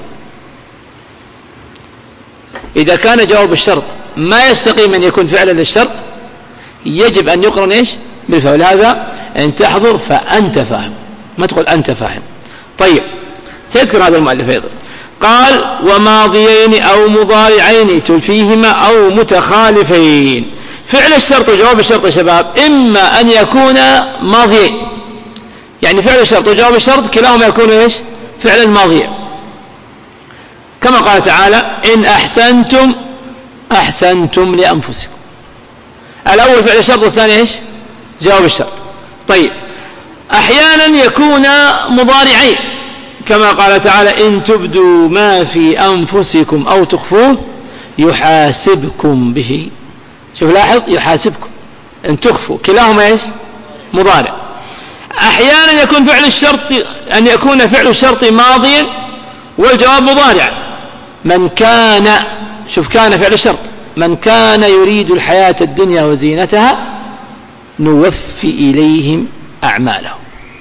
إذا كان جواب الشرط ما يستقيم أن يكون فعلا للشرط يجب أن يقرن إيش؟ بالفاء. ولهذا أن تحضر فأنت فاهم، ما تقول أنت فاهم. طيب سيذكر هذا المؤلف أيضا. قال وماضيين أو مضارعين تلفيهما أو متخالفين. فعل الشرط وجواب الشرط يا شباب إما أن يكون ماضيين، يعني فعل الشرط وجواب الشرط كلاهما يكون إيش؟ فعل ماضي، كما قال تعالى إن أحسنتم أحسنتم لأنفسكم. الأول فعل الشرط والثاني إيش؟ جواب الشرط. طيب أحيانا يكون مضارعين كما قال تعالى إن تبدوا ما في أنفسكم أو تخفوه يحاسبكم به. شوف لاحظ يحاسبكم، إن تخفوا كلاهما إيش؟ مضارع. أحيانا يكون فعل الشرط أن يكون فعل الشرط ماضيا والجواب مضارع. من كان، شوف كان فعل الشرط، من كان يريد الحياة الدنيا وزينتها نوفي إليهم أعمالهم.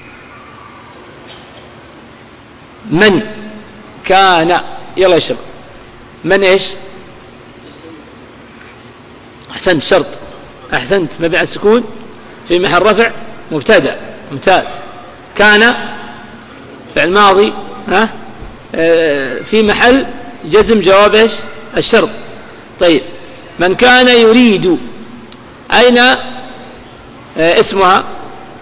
من كان، يلا يا شباب من إيش؟ أحسنت شرط، أحسنت مبني على السكون في محل رفع مبتدأ، ممتاز. كان فعل ماضي في محل جزم جواب إيش؟ الشرط. طيب من كان يريد أين اسمها؟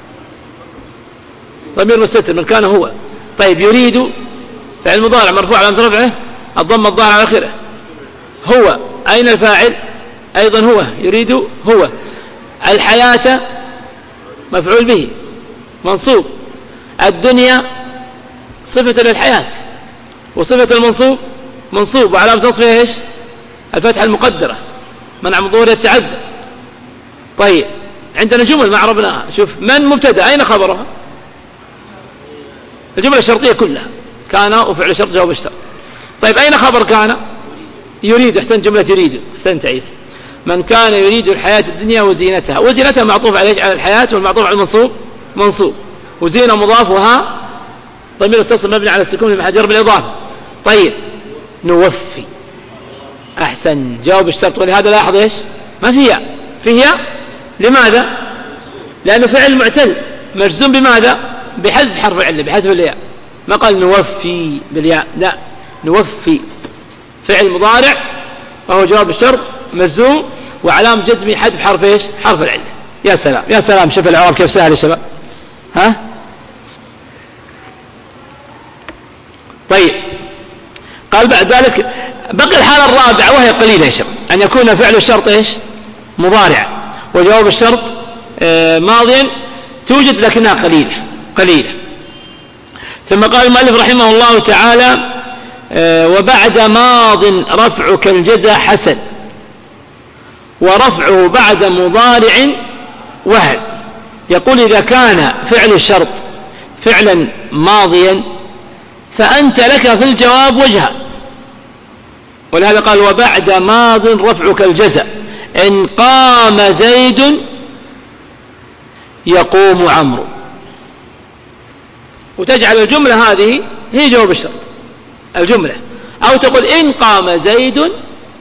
ضمير مستتر من كان هو. طيب يريد فعل مضارع مرفوع علامة رفعه الضمة الظاهرة على آخره. هو أين الفاعل؟ أيضا هو، يريد هو. الحياة مفعول به منصوب. الدنيا صفة للحياة. وصفة المنصوب منصوب وعلامة نصبه ايش؟ الفتحة المقدرة منع من ظهور التعذر. طيب عندنا جمل ما عربناها. شوف من مبتدأ أين خبرها؟ الجملة الشرطية كلها كان وفعل شرط جواب الشرط. طيب أين خبر كان؟ يريد. أحسنت جملة يريد. أحسنت عيسى. من كان يريد الحياة الدنيا وزينتها. وزينتها معطوف على الحياة والمعطوف على المنصوب منصوب وزينة مضافها ضمير اتصل مبني على السكون في محل جر بالإضافة. طيب نوفي. أحسن جواب الشرط. ولهذا لاحظ إيش ما فيها فيها. لماذا؟ لأنه فعل معتل مجزوم بماذا؟ بحذف حرف العلة بحذف الياء. ما قال نوفي بالياء لا نوفي فعل مضارع وهو جواب الشرط مجزوم وعلامة جزمه حذف حرف ايش؟ حرف العلة. يا سلام يا سلام. شوف الإعراب كيف سهل يا شباب. ها طيب قال بعد ذلك بقي الحالة الرابعة وهي قليلة يا شباب أن يكون فعل الشرط ايش؟ مضارع وجواب الشرط ماضيا توجد لكنها قليلة. ثم قال المؤلف رحمه الله تعالى وبعد ماض رفعك الجزاء حسن ورفعه بعد مضارع وهل. يقول إذا كان فعل الشرط فعلا ماضيا فأنت لك في الجواب وجهة. ولهذا قال وبعد ماض رفعك الجزاء إن قام زيد يقوم عمرو. وتجعل الجملة هذه هي جواب الشرط الجملة. أو تقول إن قام زيد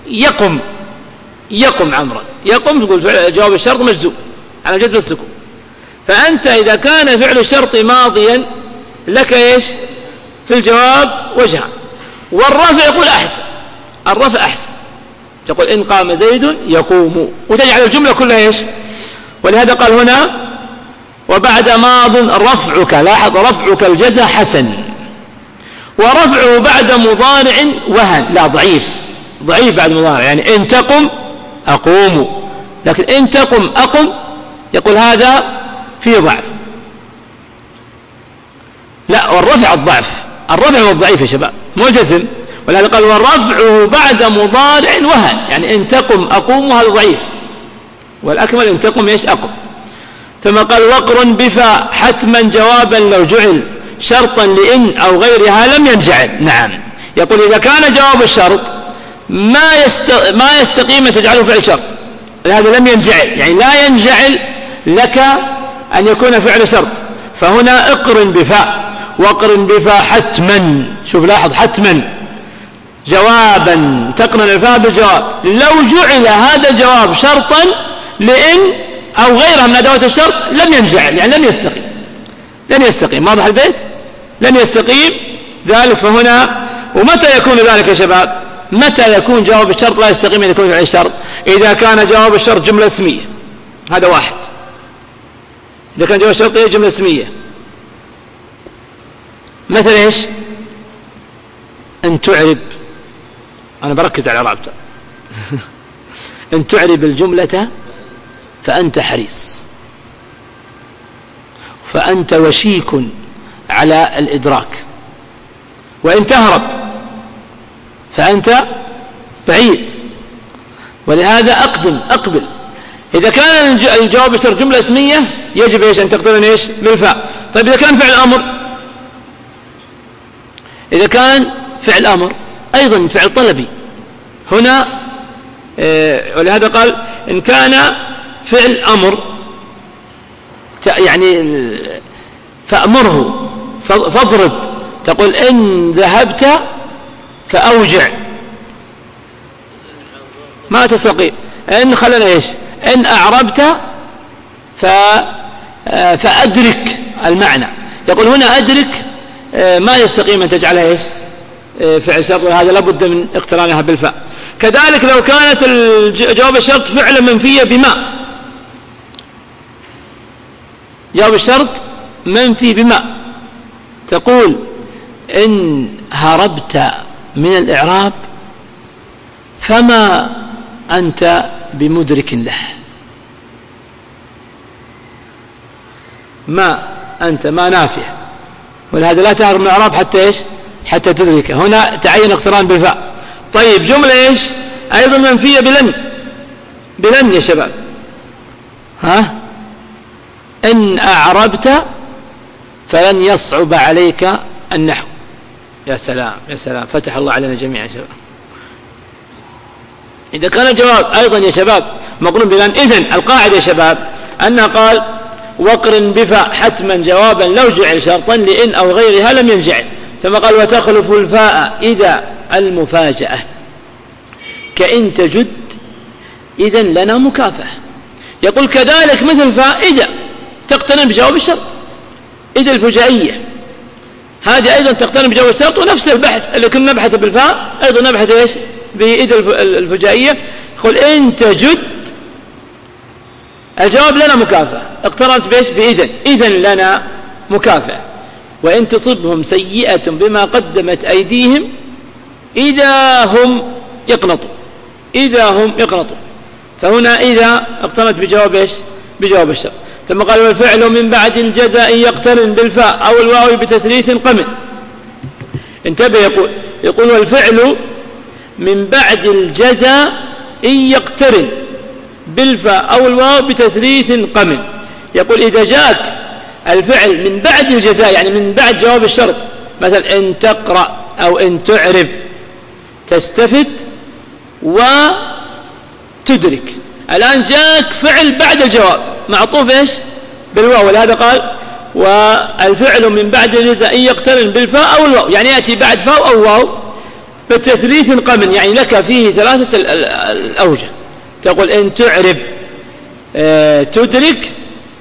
يقم عمرو. يقم تقول جواب الشرط مجزوم على جزم السكون. فأنت إذا كان فعل الشرط ماضيا لك إيش في الجواب وجهة. والرفع يقول أحسن. الرفع أحسن تقول إن قام زيد يقوم وتجعل الجملة كلها إيش. ولهذا قال هنا وبعد ماض رفعك. لاحظ رفعك الجزاء حسن ورفعه بعد مضارع وهن. لا ضعيف بعد مضارع. يعني إن تقم أقوم. لكن إن تقم أقم يقول هذا فيه ضعف. لا والرفع الضعف. الرفع والضعيف يا شباب مو جزم. ولهذا قال ورفعه بعد مضارع وهن. يعني إن تقم أقوم هذا ضعيف. والأكمل إن تقم إيش أقم. ثم قال وقر بفا حتما جوابا لو جعل شرطا لإن أو غيرها لم ينجعل. نعم يقول إذا كان جواب الشرط ما يستقيم أن تجعله فعل شرط هذا لم ينجعل. يعني لا ينجعل لك أن يكون فعل شرط. فهنا اقرن بفاء وقرن بفاء حتما. شوف لاحظ حتما جوابا تقرن الفاء بالجواب لو جعل هذا جواب شرطا لإن أو غيرها من أدوات الشرط لم ينجعل. يعني لن يستقيم. واضح البيت؟ لن يستقيم ذلك. فهنا ومتى يكون ذلك يا شباب؟ متى يكون جواب الشرط لا يستقيم أن يكون فعل الشرط؟ إذا كان جواب الشرط جملة اسمية. هذا واحد. إذا كان جواب الشرط جملة اسمية مثل إيش؟ أن تعرب. أنا بركز على الإعراب. أن تعرب الجملة فأنت حريص فأنت وشيك على الإدراك. وإن تهرب فأنت بعيد. ولهذا أقبل. إذا كان الجواب الشرط جملة اسمية يجب إيش أن تقترن إيش بالفاء. طيب إذا كان فعل أمر أيضا فعل طلبي هنا. ولهذا قال إن كان فعل أمر يعني فأمره فاضرب. تقول إن ذهبت فأوجع ما تستقيم. إن خلنا إيش إن أعربت فأدرك المعنى. يقول هنا أدرك ما يستقيم أن تجعلها إيش فعل شرط. وهذا لابد من اقترانها بالفاء. كذلك لو كانت جواب الشرط فعلا منفية بما. جواب الشرط منفي بما. تقول إن هربت من الإعراب فما أنت بمدرك له. ما أنت ما نافية. ولهذا لا تهرب من الإعراب حتى تدرك. هنا تعين اقتران بالفاء. طيب جملة إيش أيضا منفية بلن يا شباب، ها؟ إن أعربت فلن يصعب عليك النحو. يا سلام يا سلام، فتح الله علينا جميعا يا شباب. إذا كان الجواب أيضا يا شباب مقرون بلن، إذن القاعدة يا شباب أنها قال وقرن بفاء حتما جوابا لو جعل شرطا لإن أو غيرها لم ينجعل. ثم قال وتخلف الفاء إذا المفاجأة كإن تجد إذن لنا مكافأة. يقول كذلك مثل فاء إذا تقترن بجواب الشرط، إذا الفجائية هذه أيضا تقترن بجواب الشرط، ونفس البحث اللي كنا نبحث بالفاء أيضا نبحث إيش بإذا الفجائية. يقول إن تجد الجواب لنا مكافأة، اقترنت بإيش إذن لنا مكافأة. وإن تصبهم سيئة بما قدمت أيديهم إذا هم يقنطوا، فهنا إذا اقترنت بجواب إيش بجواب الشرط. ثم قال والفعل من بعد الجزاء يقترن بالفاء أو الواو بتثليث قمن. انتبه، يقول والفعل من بعد الجزاء إن يقترن بالفاء أو الواو بتثليث قمن. يقول إذا جاءك الفعل من بعد الجزاء يعني من بعد جواب الشرط، مثلا إن تقرأ أو إن تعرب، تستفد وتدرك. الآن جاءك فعل بعد الجواب معطوف إيش بالواو، ولهذا قال والفعل من بعد الجزاء إن يقترن بالفاء أو الواو، يعني يأتي بعد فاء أو واو بتثليث قمن، يعني لك فيه ثلاثة الأوجه. تقول إن تعرب تدرك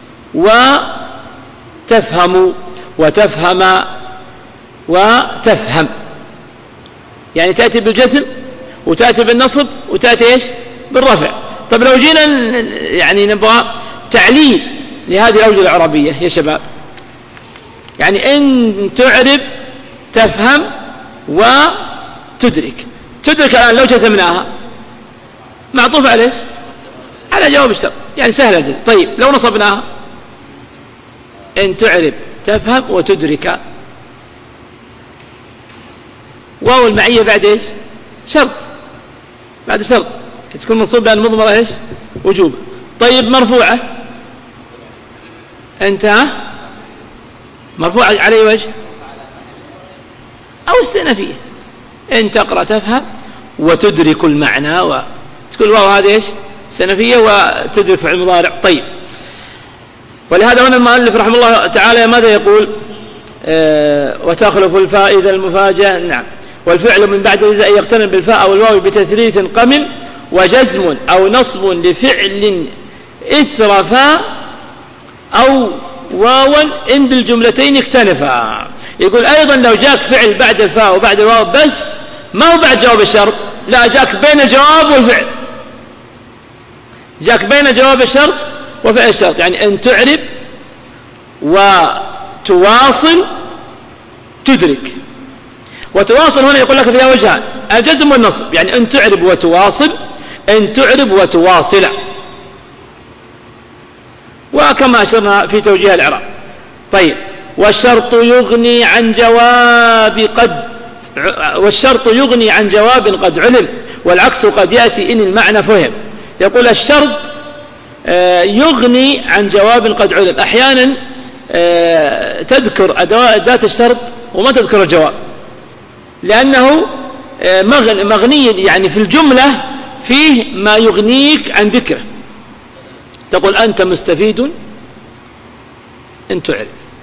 وتفهم وتفهم وتفهم، يعني تأتي بالجزم وتأتي بالنصب وتأتي إيش بالرفع. طب لو جينا يعني نبغى تعليل لهذه الأوجه العربية يا شباب، يعني إن تعرب تفهم وتدرك. تدرك الآن لو جزمناها معطوف عليه على جواب الشرط، يعني سهل الجزم. طيب لو نصبناها إن تعرب تفهم وتدرك، واو المعية بعد إيش شرط، بعد شرط تكون منصوب لأن مضمرة إيش وجوب. طيب مرفوعة انتهى مرفوعة عليه وجه أو استئنافية، إن تقرأ تفهم وتدرك المعنى، وتقول واو هذه إيش استئنافية وتدرك فعل مضارع. طيب ولهذا هنا المؤلف رحمه الله تعالى ماذا يقول؟ وتخلف الفاء إذا المفاجأة. نعم. والفعل من بعد الجزاء يقترن بالفاء أو الواو بتثليث قمن وجزم أو نصب لفعل إثر فاء أو واوا إن بالجملتين اكتنفا. يقول أيضا لو جاك فعل بعد الفاء وبعد الواو بس ما هو بعد جواب الشرط، لا جاك بين الجواب والفعل، جاك بين جواب الشرط وفعل الشرط، يعني أن تعرب وتواصل تدرك. وتواصل هنا يقول لك فيها وجهان، الجزم والنصب، يعني أن تعرب وتواصل، أن تعرب وتواصل، وكما أشرنا في توجيه الإعراب. طيب والشرط يغني عن جواب قد علم، والعكس قد يأتي إن المعنى فهم. يقول الشرط يغني عن جواب قد علم. أحيانا تذكر أداة الشرط وما تذكر الجواب، لأنه مغني، يعني في الجملة فيه ما يغنيك عن ذكره. تقول أنت مستفيد إن تعرب،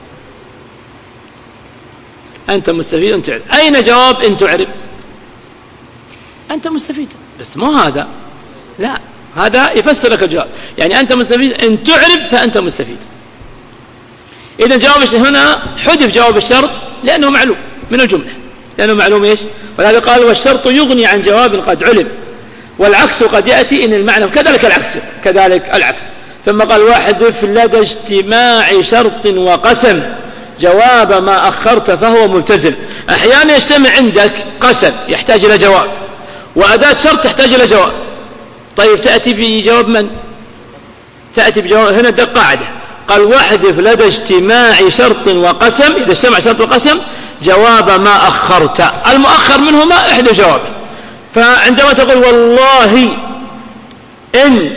أنت مستفيد إن تعرب. أين جواب إن تعرب؟ أنت مستفيد، بس مو هذا، لا هذا يفسر لك الجواب، يعني أنت مستفيد إن تعرب فأنت مستفيد. إذن جواب هنا حذف جواب الشرط لأنه معلوم من الجملة، لأنه معلوم إيش؟ ولهذا قال والشرط يغني عن جواب قد علم، والعكس قد يأتي إن المعنى كذلك العكس. ثم قال واحذف لدى اجتماع شرط وقسم جواب ما أخرت فهو ملتزم. أحيانا يجتمع عندك قسم يحتاج إلى جواب، وأداة شرط تحتاج إلى جواب. طيب تأتي بجواب من؟ تأتي بجواب، هنا ده قاعدة، قال واحذف لدى اجتماع شرط وقسم، إذا اجتمع شرط وقسم جواب ما أخرت. المؤخر منهما إحدى جوابه. فعندما تقول والله إن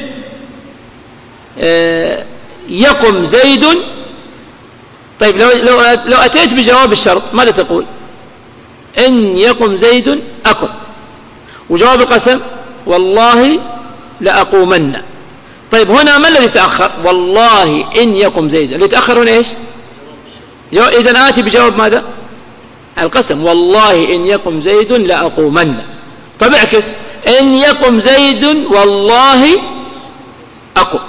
يقم زيد، طيب لو أتيت بجواب الشرط ماذا تقول؟ إن يقم زيد أقم. وجواب القسم والله لأقومن. طيب هنا ما الذي تأخر؟ والله إن يقم زيد. اللي تأخر هنا إيش؟ إذن آتي بجواب ماذا؟ القسم والله إن يقم زيد لأقومن. طيب اعكس إن يقم زيد والله أقم.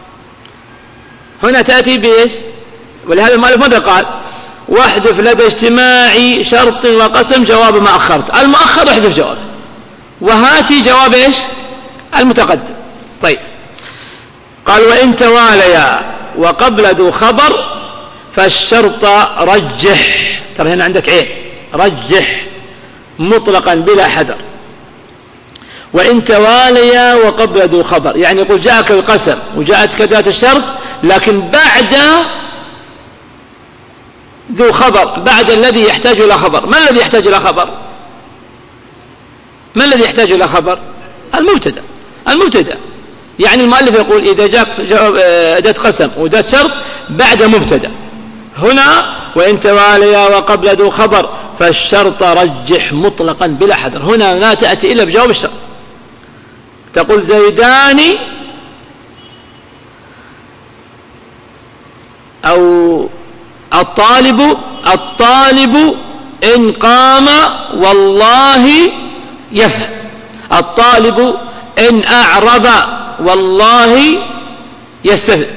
هنا تأتي بإيش؟ ولهذا المؤلف ماذا قال؟ واحذف لدى اجتماع شرط وقسم جواب ما أخرت. المؤخر احذف جوابه وهاتي جواب إيش؟ المتقدم. طيب قال وإن تواليا وقبل ذو خبر فالشرط رجح. ترى هنا عندك عين، رجح مطلقا بلا حذر. وإن تواليا وقبل ذو خبر، يعني يقول جاءك القسم وجاءتك ذات الشرط لكن بعد ذو خبر، بعد الذي يحتاج إلى خبر. ما الذي يحتاج إلى خبر؟ ما الذي يحتاج إلى خبر؟ المبتدأ. المبتدأ يعني المؤلف يقول إذا جاءت قسم وجاءت شرط بعد مبتدأ. هنا وإن تواليا وقبل ذو خبر فالشرط رجح مطلقا بلا حذر. هنا لا تأتي إلا بجواب الشرط. تقول زيدان أو الطالب إن قام والله يفهم. الطالب إن أعرب والله يستفد.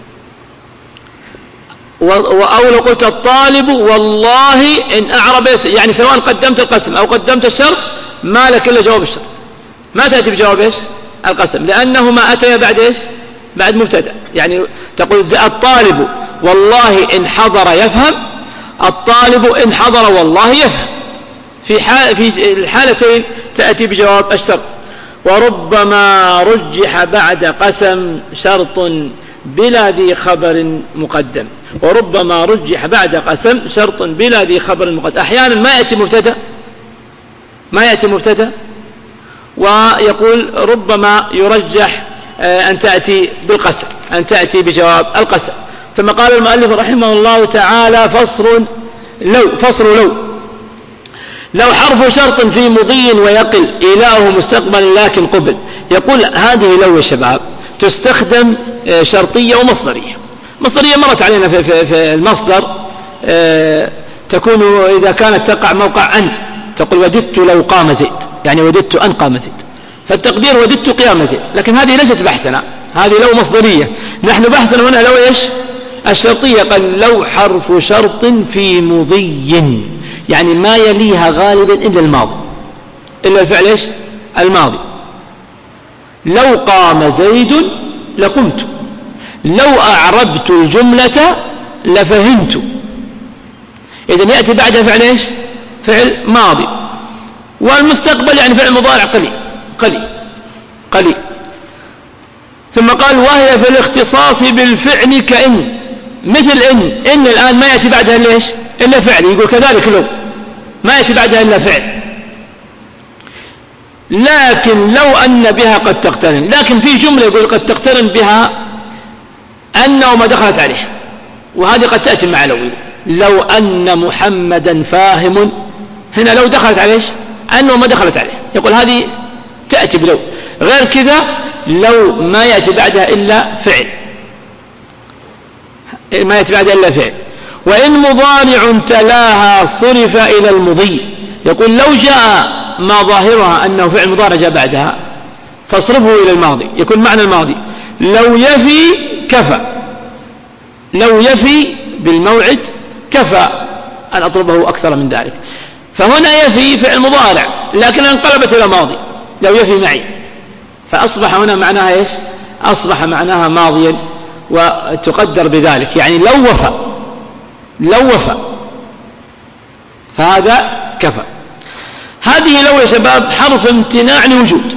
أو لو قلت الطالب والله إن أعرب يستفد، يعني سواء قدمت القسم أو قدمت الشرط ما لك إلا جواب الشرط. ما تأتي بجواب إيش؟ القسم، لأنهما أتيا بعد إيش؟ بعد مبتدأ. يعني تقول الطالب والله إن حضر يفهم، الطالب إن حضر والله يفهم. في الحالتين تأتي بجواب الشرط. وربما رجح بعد قسم شرط بلا ذي خبر مقدم. وربما رجح بعد قسم شرط بلا ذي خبر مقدم. أحيانا ما يأتي مبتدأ ويقول ربما يرجح أن تأتي بالقسم، أن تأتي بجواب القسم. ثم قال المؤلف رحمه الله تعالى فصل لو حرف شرط في مضي ويقل إله مستقبل لكن قبل. يقول هذه لو يا شباب تستخدم شرطية ومصدرية. مصدرية مرت علينا في المصدر، تكون إذا كانت تقع موقع أن، تقول وددت لو قام زيد، يعني وددت أن قام زيد، فالتقدير وددت قيام زيد. لكن هذه ليست بحثنا، هذه لو مصدرية. نحن بحثنا هنا لو إيش؟ الشرطية. قال لو حرف شرط في مضي، يعني ما يليها غالبا إلا الماضي، إلا الفعل إيش؟ الماضي. لو قام زيد لقمت، لو أعربت الجملة لفهمت. إذن يأتي بعدها فعل إيش؟ فعل ماضي. والمستقبل يعني فعل مضارع قليل. ثم قال وهي في الاختصاص بالفعل كإن، مثل إن الآن ما يأتي بعدها إلا إيش؟ إلا فعل. يقول كذلك لو ما يأتي بعدها إلا فعل. لكن لو أن بها قد تقترن، لكن في جملة يقول قد تقترن بها أن وما دخلت عليه، وهذه قد تأتي مع لو أن محمدا فاهم. هنا لو دخلت عليه أن وما دخلت عليه، يقول هذه تأتي بلو. غير كذا لو ما يأتي بعدها إلا فعل، ما يأتي بعدها إلا فعل. وإن مضارع تلاها صرف إلى المضي. يقول لو جاء ما ظاهرها أنه فعل مضارع جاء بعدها فاصرفه إلى الماضي، يكون معنى الماضي. لو يفي كفى، لو يفي بالموعد كفى أن أطلبه أكثر من ذلك. فهنا يفي فعل مضارع لكن انقلبت إلى ماضي، لو يفي معي، فأصبح هنا معناها إيش؟ أصبح معناها ماضيا وتقدر بذلك، يعني لو وفى فهذا كفى. هذه لو يا شباب حرف امتناع لوجود،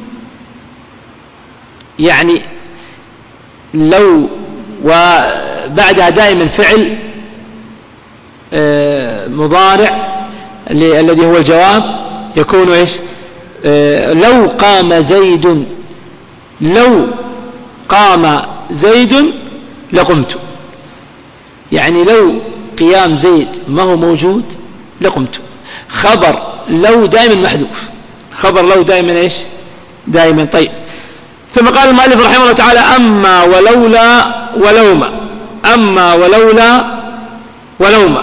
يعني لو وبعدها دائما فعل مضارع الذي هو الجواب يكون إيش؟ لو قام زيد، لو قام زيد لقمت، يعني لو قيام زيد ما هو موجود لقمت. خبر لو دائما محذوف، خبر لو دائما إيش؟ دائما. طيب، ثم قال المؤلف رحمه الله تعالى: أما ولولا ولوما، أما ولولا ولوما.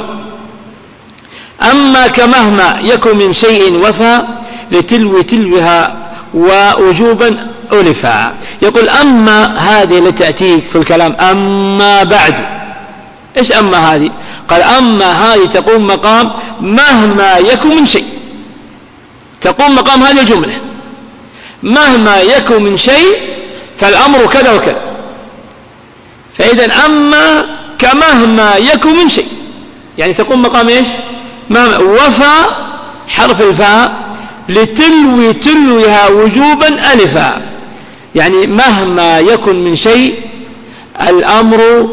أما كمهما يكن من شيء وفى لتلو تلوها ووجوبا ألفا. يقول أما هذه التي تأتيك في الكلام، أما بعد. إيش أما هذه؟ قال أما هذه تقوم مقام مهما يكن من شيء، تقوم مقام هذه الجملة، مهما يكن من شيء فالأمر كذا وكذا. فإذا أما كمهما يكن من شيء، يعني تقوم مقام إيش؟ مهما. وفى حرف الفاء لتلوي تلوها وجوبا ألفا، يعني مهما يكن من شيء الأمر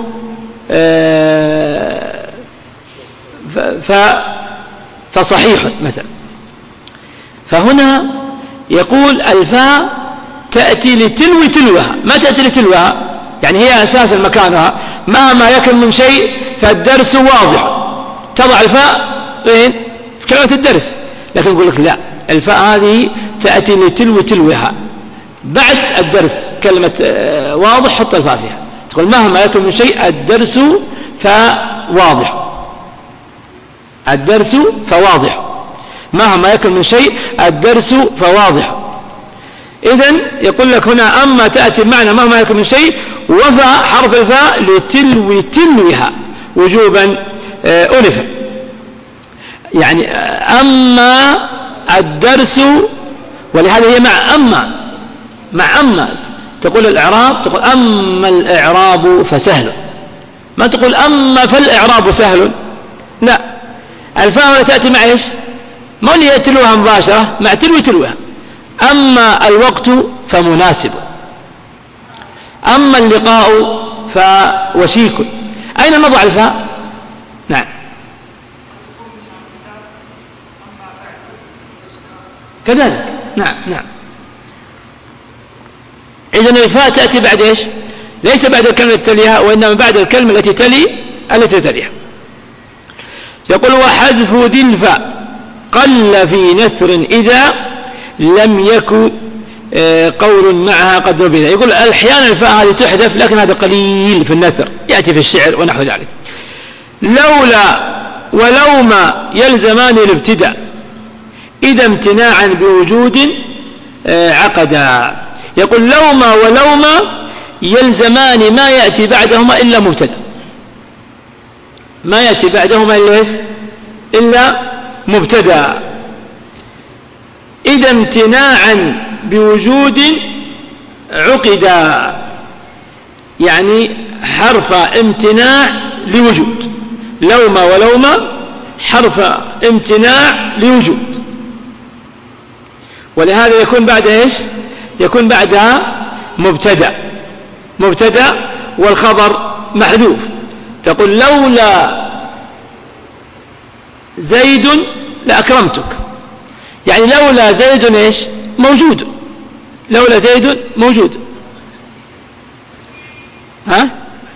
فصحيح مثلا. فهنا يقول الفاء تأتي لتلوي تلوها، ما تأتي لتلوها، يعني هي أساسا مكانها مهما يكن من شيء، فالدرس واضح، تضع الفاء وين؟ في كلمة الدرس. لكن يقول لك لا، الفاء هذه تأتي لتلوي تلوها، بعد الدرس كلمة واضح حط الفاء فيها، تقول مهما يكن من شيء الدرس فواضح، الدرس فواضح، مهما يكن من شيء الدرس فواضح. إذن يقول لك هنا أما تأتي بمعنى مهما يكن من شيء، وفى حرف الفاء لتلوي تلوها وجوبا ألفا، يعني أما الدرس. ولهذا هي مع أما تقول الإعراب، تقول أما الإعراب فسهل، ما تقول أما فالإعراب سهل، لا، الفاء هنا تأتي مع إيش؟ ما هي تلوها مباشرة، مع تلوي تلوها. أما الوقت فمناسب، أما اللقاء فوشيك. أين نضع الفاء؟ نعم، كذلك، نعم نعم. إذن الفاء تأتي بعد إيش؟ ليس بعد الكلمة التي تليها، وإنما بعد الكلمة التي تليها. يقول وحذف ذي الفاء قل في نثر إذا لم يكن قول معها قد ربنا. يقول أحيانا الفاء هذه تحذف، لكن هذا قليل في النثر، يأتي في الشعر ونحو ذلك. لولا ولوما يلزمان الابتداء إذا امتناعا بوجود عقدا. يقول لوما ولوما يلزمان ما يأتي بعدهما إلا مبتدأ، ما يأتي بعدهما إلا مبتدأ. إذا امتناعا بوجود عقدا، يعني حرف امتناع لوجود. لوما ولوما حرف امتناع لوجود، ولهذا يكون بعد إيش؟ يكون بعدها مبتدأ والخبر محذوف. تقول لولا زيد لأكرمتك، يعني لولا زيد إيش؟ موجود، لولا زيد موجود. ها؟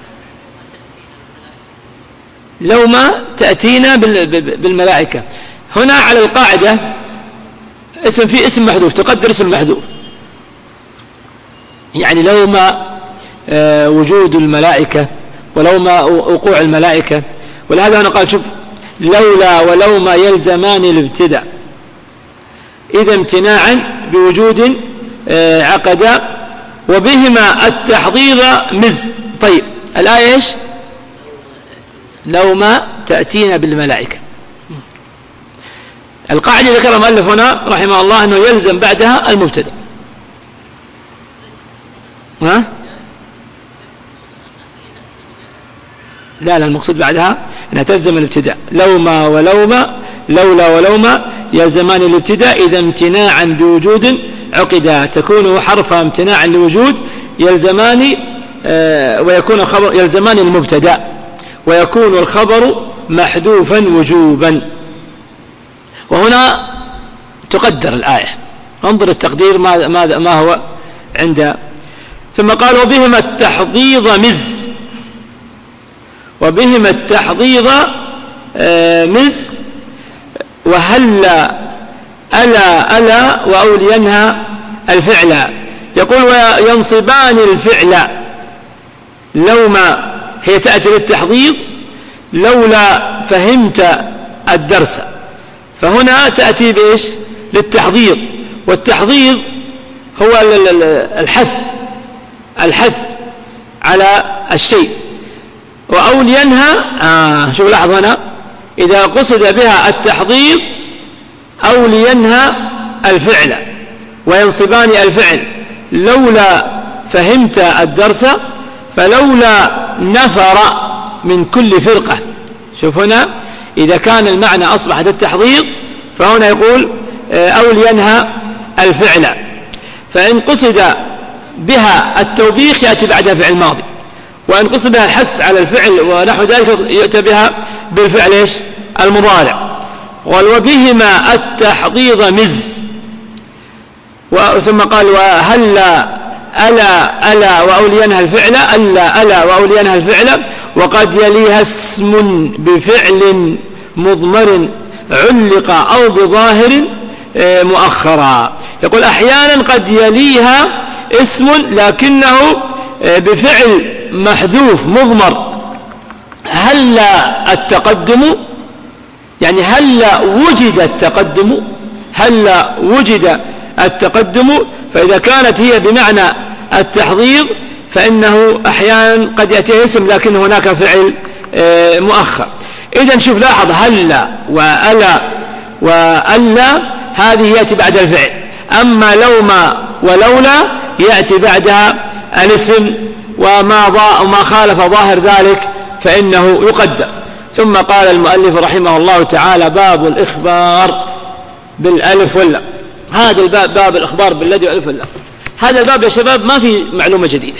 لو ما تأتينا بالملائكة. هنا على القاعدة اسم فيه اسم محذوف، تقدر اسم محذوف، يعني لو ما وجود الملائكة، ولو ما وقوع الملائكة. ولهذا أنا قال شوف لولا ولو ما يلزمان الابتداء إذا امتناعا بوجود عقدا وبهما التحضير مز. طيب الآية إيش؟ لو ما تأتينا بالملائكة. القاعدة ذكرها المؤلف هنا رحمه الله أنه يلزم بعدها المبتدأ. ها؟ لا المقصود بعدها أنها تلزم الابتداء. لوما ولوما لولا ولوما يلزمان الابتداء إذا امتناعا بوجود عقدا، تكون حرف امتناعا لوجود يلزمان ويكون الخبر يلزمان المبتدأ ويكون الخبر محذوفا وجوبا. وهنا تقدر الآية، انظر التقدير ما هو عند. ثم قال وبهما التحضيض مز، وبهما التحضيض مز، وهلا ألا وأولينها الفعل. يقول وينصبان الفعل لوما، هي تأتي للتحضيض لولا فهمت الدرس، فهنا تأتي بإيش؟ للتحضيض. والتحضيض هو الحث على الشيء. وأولينها شوف لاحظ هنا إذا قصد بها التحضيض أولينها الفعل وينصبان الفعل لولا فهمت الدرس، فلولا نفر من كل فرقة. شوف هنا إذا كان المعنى أصبحت التحضيض فهنا يقول أولينها الفعل. فإن قصد بها التوبيخ يأتي بعدها فعل ماضي، وإن قصد بها الحث على الفعل ونحو ذلك يأتي بها بالفعل إيش؟ المضارع. وبهما التحضيض مز. ثم قال وهلا ألا وأولينها الفعل، ألا وأولينها الفعل، وقد يليها اسم بفعل مضمر علق أو بظاهر مؤخرا. يقول أحيانا قد يليها اسم لكنه بفعل محذوف مضمر. هلا التقدم، يعني هلا وجد التقدم، هلا وجد التقدم. فإذا كانت هي بمعنى التحضيض فإنه أحيانا قد يأتي اسم لكن هناك فعل مؤخر. إذن شوف لاحظ هلا وألا هذه يأتي بعد الفعل، أما لوما ولولا يأتي بعدها الاسم، وما خالف ظاهر ذلك فإنه يقدر. ثم قال المؤلف رحمه الله تعالى باب الإخبار بالألف واللام. هذا الباب باب الإخبار بالذي والألف واللام. هذا الباب يا شباب ما فيه معلومة جديدة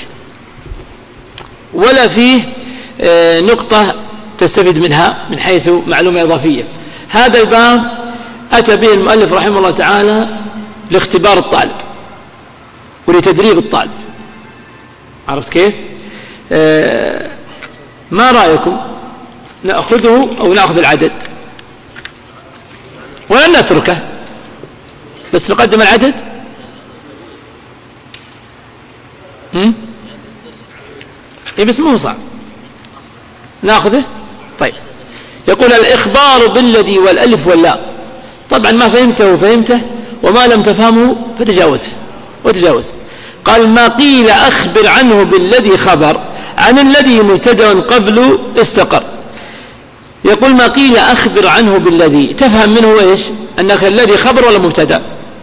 ولا فيه نقطة تستفيد منها من حيث معلومة إضافية. هذا الباب أتى به المؤلف رحمه الله تعالى لاختبار الطالب ولتدريب الطالب. عرفت كيف؟ ما رأيكم نأخذه أو نأخذ العدد ولن نتركه بس نقدم العدد؟ إيه بس مو صعب نأخذه. طيب يقول الإخبار بالذي والألف واللام. طبعا ما فهمته وما لم تفهمه وتجاوزه. قال ما قيل أخبر عنه بالذي خبر عن الذي مبتدأ قبل استقر. يقول ما قيل أخبر عنه بالذي، تفهم منه إيش؟ أنك الذي خبر ولا مبتدأ؟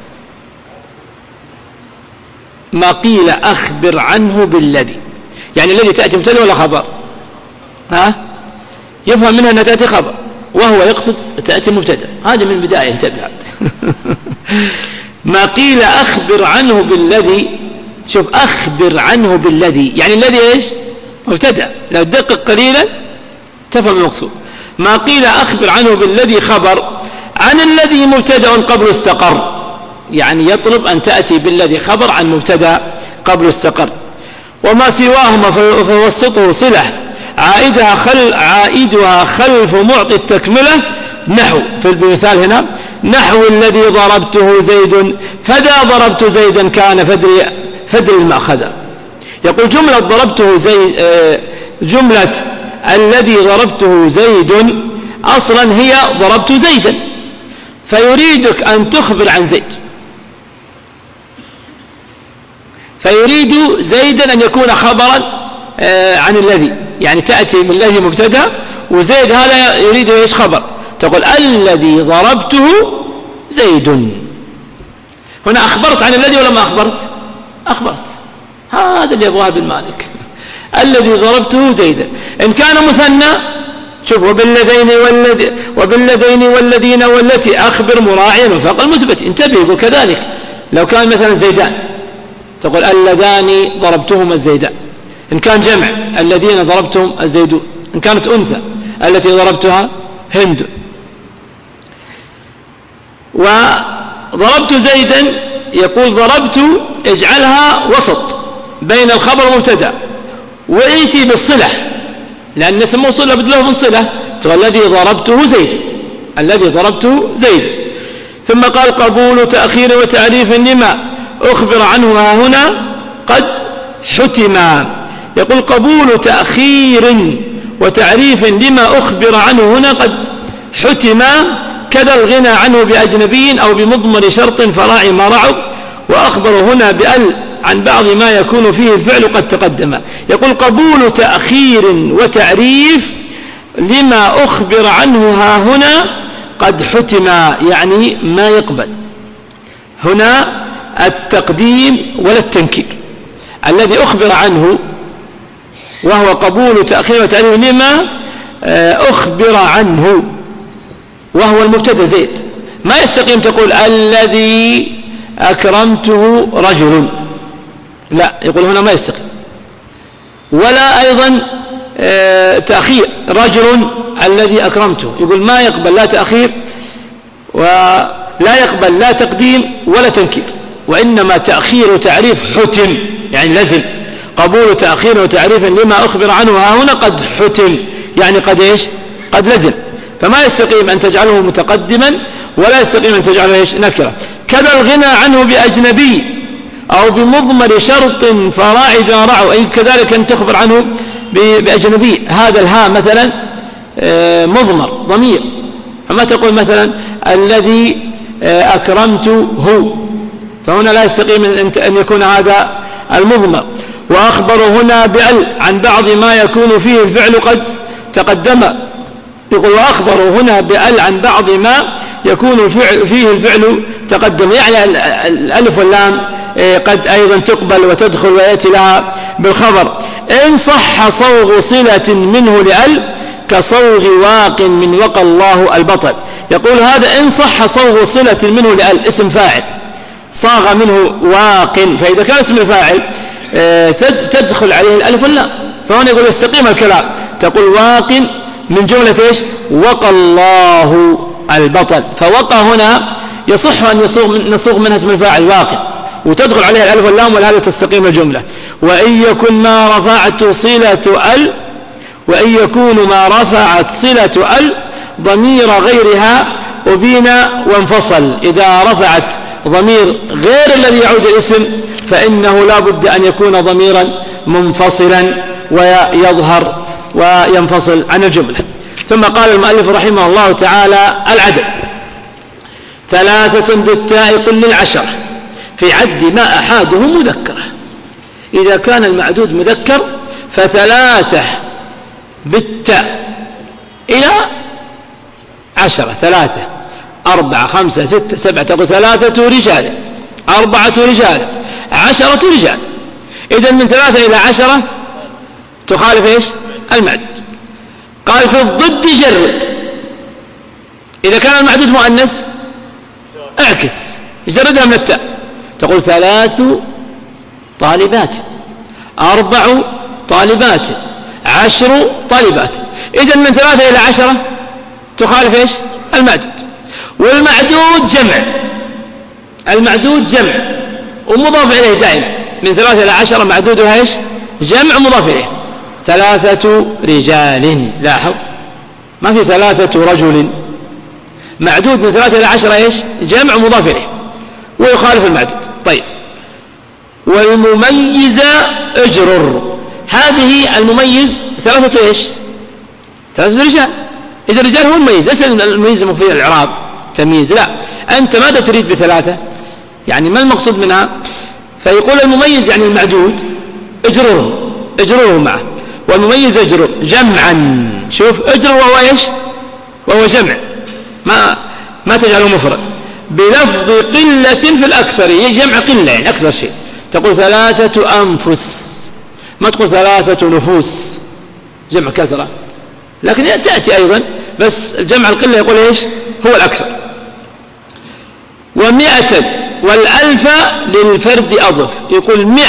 ما قيل أخبر عنه بالذي يعني الذي تأتي مبتدأ ولا خبر؟ يفهم منها أنها تأتي خبر وهو يقصد تأتي مبتدأ. هذا من البداية انتبه. ما قيل أخبر عنه بالذي، شوف أخبر عنه بالذي يعني الذي إيش؟ مبتدأ. لو تدقق قليلا تفهم المقصود. ما قيل أخبر عنه بالذي خبر عن الذي مبتدأ قبل استقر، يعني يطلب أن تأتي بالذي خبر عن مبتدأ قبل استقر. وما سواهما فوسطه صلة عائدها خلف معطي التكملة، نحو في المثال هنا نحو الذي ضربته زيد فذا ضربت زيدا كان فدري المأخذ. يقول جملة ضربته زيد، جملة الذي ضربته زيد أصلا هي ضربت زيدا، فيريدك أن تخبر عن زيد، فيريد زيدا أن يكون خبرا عن الذي، يعني تأتي من الذي مبتدأ وزيد هذا يريد ايش؟ خبر. تقول الذي ضربته زيد. هنا أخبرت عن الذي ولا ما أخبرت؟ هذا اللي يبغاه ابن مالك. الذي ضربته زيدا. إن كان مثنى شوف وبالذين والذين والتي أخبر مراعيا وفاق المثبت. انتبه يقول كذلك لو كان مثلا زيدان تقول اللذان ضربتهما الزيدان. إن كان جمع الذين ضربتهم الزيدون. إن كانت أنثى التي ضربتها هند. وضربت زيدا، يقول ضربت اجعلها وسط بين الخبر والمبتدا، وإيتي بالصلة لأن اسم موصول لابد له من صلة، الذي ضربته زيد، الذي ضربته زيد. ثم قال قبول تأخير وتعريف لما أخبر عنه ها هنا قد حتما. يقول قبول تأخير وتعريف لما أخبر عنه هنا قد حتما، كذا الغنى عنه بأجنبي أو بمضمر شرط فراعي ما رعوا، وأخبر هنا بأل عن بعض ما يكون فيه الفعل قد تقدم. يقول قبول تأخير وتعريف لما أخبر عنه ها هنا قد حتما، يعني ما يقبل هنا التقديم ولا التنكير. الذي أخبر عنه وهو قبول تأخير وتعريف لما أخبر عنه وهو المبتدا زيد، ما يستقيم تقول الذي أكرمته رجل، لا، يقول هنا ما يستقيم. ولا أيضا تأخير رجل الذي أكرمته، يقول ما يقبل لا تأخير ولا يقبل لا تقديم ولا تنكير، وإنما تأخير وتعريف حتم، يعني لزم. قبول تأخير وتعريف لما أخبر عنه ها هنا قد حتم، يعني قد إيش؟ قد لزم. فما يستقيم أن تجعله متقدما ولا يستقيم أن تجعله إيش؟ نكرة. كذا الغنى عنه بأجنبي أو بمضمر شرط فراعي ذا رعوا، أي كذلك أن تخبر عنه بأجنبي. هذا الها مثلا مضمر ضمير، فما تقول مثلا الذي أكرمته، فهنا لا يستقيم أن يكون هذا المضمر. وأخبر هنا بأل عن بعض ما يكون فيه الفعل قد تقدم. يقول وأخبر هنا بأل عن بعض ما يكون فيه الفعل تقدم، يعني الألف واللام قد أيضا تقبل وتدخل ويأتي لها بالخبر. إن صح صوغ صلة منه لأل كصوغ واق من وقى الله البطل. يقول هذا إن صح صوغ صلة منه لأل، اسم فاعل صاغ منه واق، فإذا كان اسم الفاعل تدخل عليه الألف واللام، فهنا يقول يستقيم الكلام، تقول واق من جملة إيش؟ وقى الله البطل. فوقى هنا يصح أن نصوغ منها اسم الفاعل واقع وتدخل عليها الألف واللام، ولهذا تستقيم الجملة. وإن يكن ما رفعت صلة ال، وإن يكون ما رفعت صلة ال ضمير غيرها أبينا وانفصل. إذا رفعت ضمير غير الذي يعود الاسم فإنه لا بد أن يكون ضميرا منفصلا ويظهر وينفصل عن الجملة. ثم قال المؤلف رحمه الله تعالى العدد 3 بالتاء قل للعشرة في عد ما أحاده مذكرة. إذا كان المعدود مذكر ف3 بالتاء إلى 10، 3 4 5 6 7، تقول 3 رجال 4 رجال 10 رجال. إذن من 3 إلى 10 تخالف إيش؟ المعدود. قال في الضد جرد، إذا كان المعدود مؤنث اعكس جردها من التاء، تقول 3 طالبات 4 طالبات 10 طالبات. إذن من 3 إلى 10 تخالف إيش؟ المعدود. والمعدود جمع، المعدود جمع ومضاف إليه دائما، من 3 إلى 10 معدودها إيش؟ جمع مضاف إليه. 3 رجال، لاحظ ما في 3 رجل، معدود من 3 إلى 10 إيش؟ جمع مضاف إليه ويخالف المعدود. طيب والمميز اجرر، هذه المميز 3 إيش؟ 3 رجال. إذا الرجال هو المميز، ليس المميز مفيد الإعراب تمييز، لا، أنت ماذا تريد ب3؟ يعني ما المقصود منها؟ فيقول المميز يعني المعدود اجرره معه، والمميز اجرر جمعا. شوف اجرر وهو ايش؟ وهو جمع، ما تجعله مفرد. بلفظ قلة في الأكثر، جمع قلة يعني أكثر شيء. تقول 3 أنفس، ما تقول 3 نفوس، جمع كثرة، لكن تأتي أيضا، بس الجمع القلة يقول ايش؟ هو الأكثر. 100 والألف للفرد أضف، يقول 100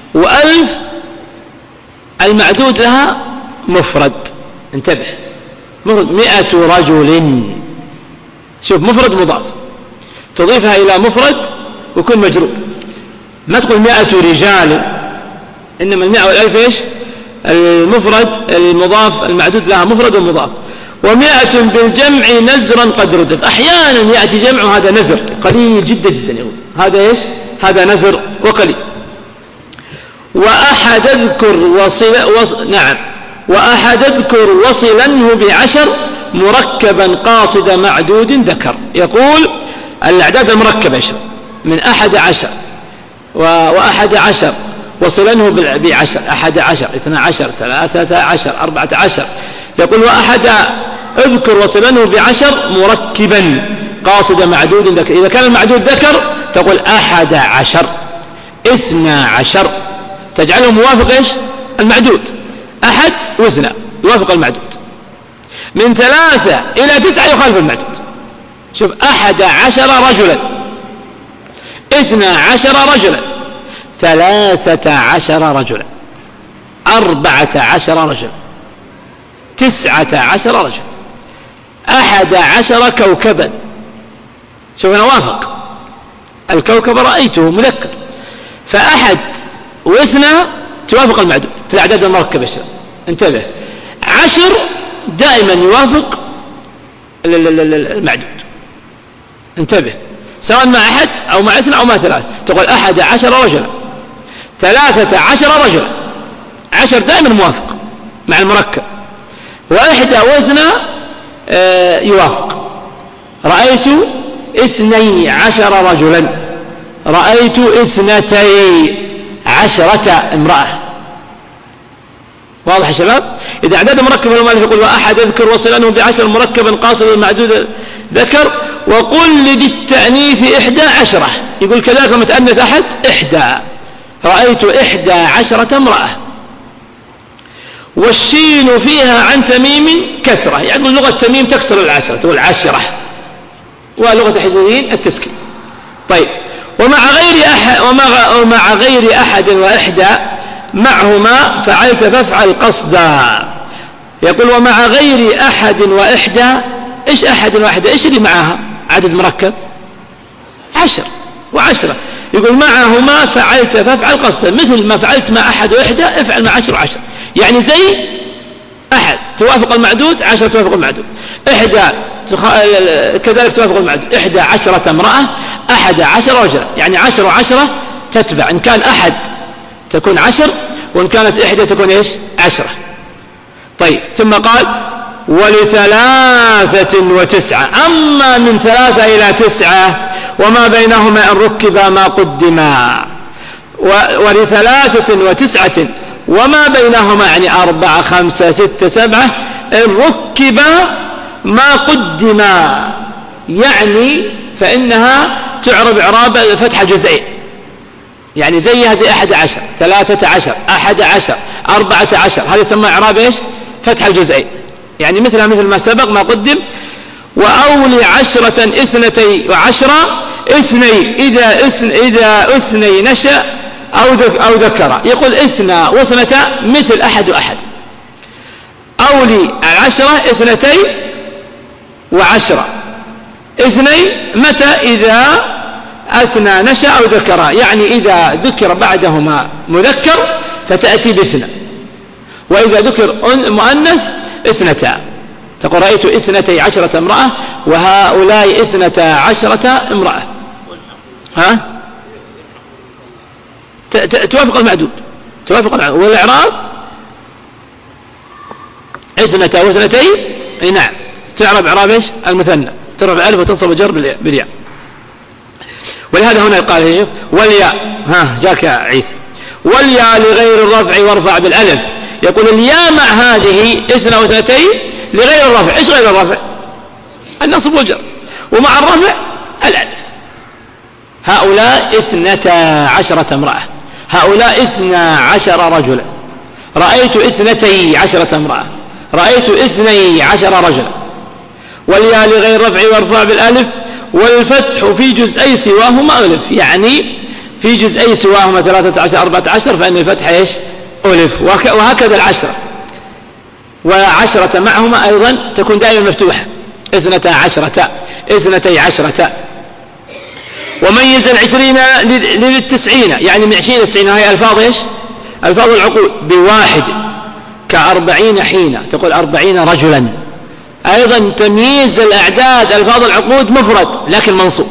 و1000 المعدود لها مفرد، انتبه، مفرد 100 رجل. شوف مفرد مضاف تضيفها إلى مفرد ويكون مجرور، ما تقول 100 رجال، إنما 100 والألف إيش؟ المفرد المضاف المعدود لها مفرد ومضاف. 100 بالجمع نزرا قد ردف، أحيانا يأتي جمع هذا نزر قليل جدا جدا، يقول هذا إيش؟ هذا نزر وقليل. وأحد اذكر نعم، وأحد اذكر وصلنه ب10 مركبا قاصد معدود ذكر. يقول الأعداد المركبة من 11 و11 وصلنه ب10، 11 12 13 14. يقول وأحد اذكر وصلنه ب10 مركبا قاصد معدود ذكر. إذا كان المعدود ذكر تقول 11 12، تجعله موافق إيش؟ المعدود. 1 و2 يوافق المعدود. من 3 إلى 9 يخالف المعدود. شوف 11 رجلا، 12 رجلا، 13 رجلا، 14 رجلا، 19 رجلا، 11 كوكبا. شوف أنا وافق الكوكب رأيته مذكر، ف1 و2 توافق المعدود في الأعداد المركبة. انتبه، 10 دائما يوافق المعدود. انتبه، سواء مع 1 أو مع 2 أو مع 3. تقول 11 رجلا، 13 رجلا، 10 دائما موافق مع المركب، 1 و2 يوافق. رأيت 12 رجلا، رأيت 12 امرأة. واضح يا شباب؟ إذا أعداد مركبة المؤلف يقول وأحد اذكر وصلنه ب10 مركبا قاصدا معدود ذكر. وقل لذي التأنيث 11، يقول كذلك لما تأنث أحد 1. رأيت 11 امرأة. والشين فيها عن تميم كسرة، يعني لغة تميم تكسر 10 تقول 10، ولغة الحجازيين التسكين. طيب، ومع غير أحد و1 معهما فعلت فافعل قصدا. يقول ومع غير أحد و1. إيش أحد و1؟ إيش اللي معها؟ عدد مركب 10 و10. يقول معهما فعلت فافعل قصدا، مثل ما فعلت مع أحد و1 افعل مع 10 و10. يعني زي 1 توافق المعدود، 10 توافق المعدود، 1 كذلك توافق المعدود، 11 امرأة، 11 رجلا. يعني 10 و10 تتبع، إن كان 1 تكون 10، وإن كانت 1 تكون إيش؟ 10. طيب، ثم قال ول3 و9. أما من 3 إلى 9 وما بينهما إن ركبا ما قدما. ول3 و9 وما بينهما يعني 4 5 6 7 إن ركبا ما قدما، يعني فإنها تعرب إعراب فتح جزئين، يعني زيها زي 11 13 11 14. هذا يسمى إعراب إيش؟ فتح الجزئين، يعني مثلها مثل ما سبق ما قدم. وأولي 10 12 إذا أثني نشأ أو ذكر. يقول 2 و2 مثل 1 و1. أولي 10 2 و10. 2 متى؟ إذا أثنى نشأ أو ذكر، يعني إذا ذكر بعدهما مذكر فتأتي ب2، وإذا ذكر مؤنث 2. تقول رأيت 12 امرأة وهؤلاء 12 امرأة. ها؟ توافق المعدود، توافق المعدود. والإعراب 2 و2 أي نعم تعرب إعراب إيش؟ المثنى، تعرب ألف وتنصب وجر بالياء. ولهذا هنا قال والياء، ها جاك يا عيسى، والياء لغير الرفع وارفع بالألف. يقول الياء مع هذه 2 و2 لغير الرفع. إيش غير الرفع؟ النصب والجر، ومع الرفع الألف. هؤلاء 12 امرأة، هؤلاء 12 رجلا، رأيت 12 امرأة، رأيت 12 رجلا. والياء لغير الرفع وارفع بالألف. والفتح في جزئي سواهما ألف، يعني في جزئي سواهما 13 14 فإن الفتح إيش؟ ألف. وهكذا 10. وعشرة معهما أيضا تكون دائما مفتوحة، 12. وميز 20 للتسعين، يعني من 20 إلى 90، هي ألفاظ إيش؟ ألفاظ العقود. بواحد ك40 حين، تقول 40 رجلا. أيضا تمييز الأعداد ألفاظ العقود مفرد لكن منصوب.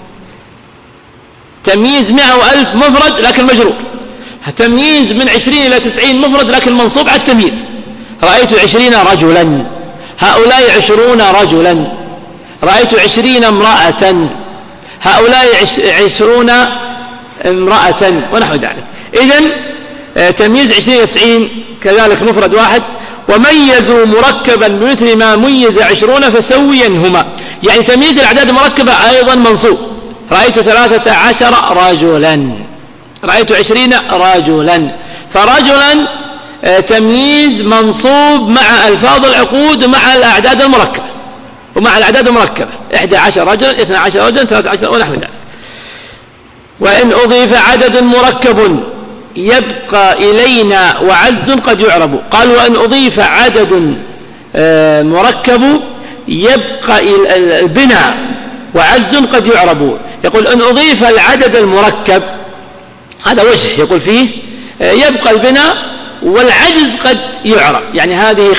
تمييز 100 و1000 مفرد لكن مجرور. تمييز من 20 إلى 90 مفرد لكن منصوب على التمييز. رأيت 20 رجلا، هؤلاء 20 رجلا. رأيت 20 امرأة، هؤلاء 20 امرأة، ونحو ذلك. إذن تمييز 20 إلى 90 كذلك مفرد واحد. وميزوا مركبا بمثل ما ميز 20 فسوينهما، يعني تمييز الأعداد المركبة أيضا منصوب. رأيت 13 رجلا، رأيت 20 رجلا. فرجلا تمييز منصوب مع ألفاظ العقود ومع الأعداد المركبة، ومع الأعداد المركبة 11 رجلا، 12 رجلا، 13 ونحو ذلك. وإن أضيف عدد مركب يبقى إلينا وعجز قد يعرب. قال وإن أضيف عدد مركب يبقى البناء وعجز قد يعرب. يقول إن أضيف العدد المركب، هذا وجه يقول فيه يبقى البناء والعجز قد يعرب، يعني هذه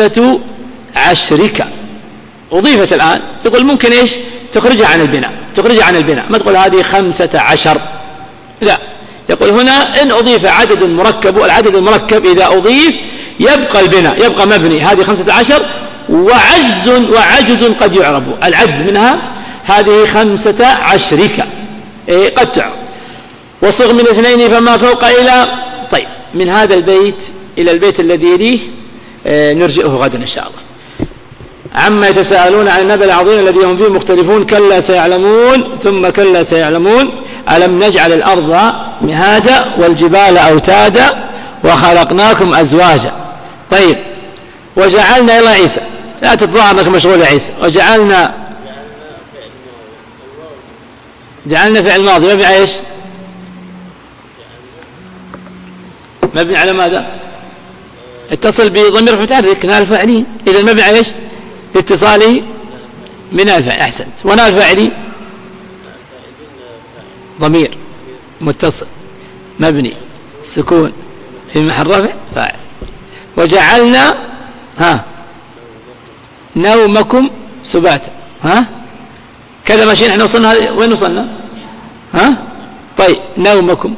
15 أضيفت الآن. يقول ممكن إيش؟ تخرجها عن البناء، تخرجها عن البناء، ما تقول هذه 15، لا. يقول هنا إن أضيف عدد مركب، والعدد المركب إذا أضيف يبقى البناء، يبقى مبني، هذه 15. وعجز قد يعرب، العجز منها هذه 15 قد تعرب. وصغ من 2 فما فوق إلى. طيب، من هذا البيت إلى البيت الذي يليه نرجئه غدا إن شاء الله. عما يتساءلون عن النبأ العظيم الذي هم فيه مختلفون، كلا سيعلمون ثم كلا سيعلمون. ألم نجعل الأرض مهادا والجبال أوتادا وخلقناكم أزواجا. طيب، وجعلنا، يلا عيسى لا تتظاهر أنك مشغول يا عيسى. وجعلنا فعل ماضي مبني على ايش؟ مبني على ماذا؟ اتصل بضمير متحرك نال فاعلين، اذا مبني على ايش؟ اتصاله من الفاعل. احسنت. ونال فاعلين ضمير متصل مبني سكون في محل رفع فاعل. وجعلنا نومكم سباتا. كذا ماشيين احنا. وصلنا وين وصلنا؟ طيب، نومكم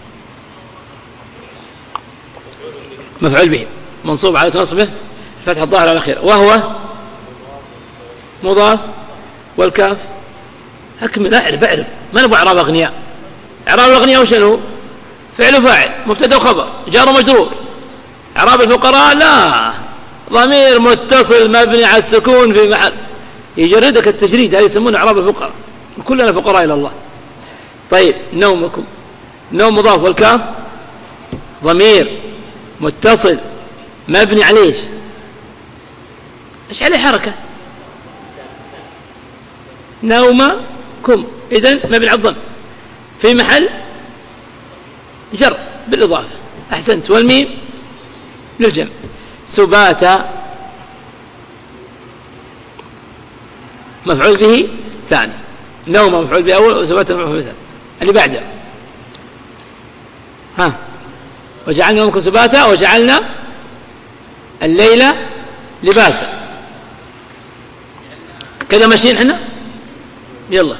مفعول به منصوب على نصبه فتح الظاهر على الأخير، وهو مضاف، والكاف أكمل. أعرف ما نبغى إعراب أغنياء. إعراب الأغنياء وشنو؟ فعل وفاعل، مبتدأ وخبر، جار ومجرور. إعراب الفقراء لا، ضمير متصل مبني على السكون في محل يجردك التجريد، هذا يسمونه إعراب الفقراء، كلنا فقراء إلى الله. طيب، نومكم، نوم مضاف، والكاف ضمير متصل مبني عليه ايش عليه حركة؟ نومكم، إذن مبني على الضم في محل جر بالإضافة. أحسنت. والميم للجمع. سباتا مفعول به ثاني، نوم مفعول به أول، وسباتا مفعول به ثاني. اللي بعده وجعلنا نومكم سباتا وجعلنا الليل لباسا. كذا ماشيين احنا. يلا،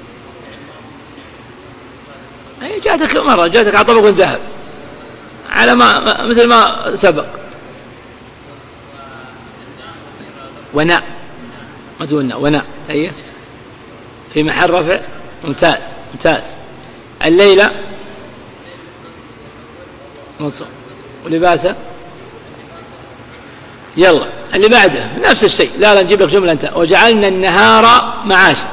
جاتك مرة، جاتك على طبق ذهب على ما مثل ما سبق. وناء، ما تقولنا وناء، أيه في محل رفع. ممتاز. الليلة منصوب، ولباسه. يلا اللي بعده نفس الشيء. لا نجيب لك جملة أنت. وجعلنا النهار معاشا.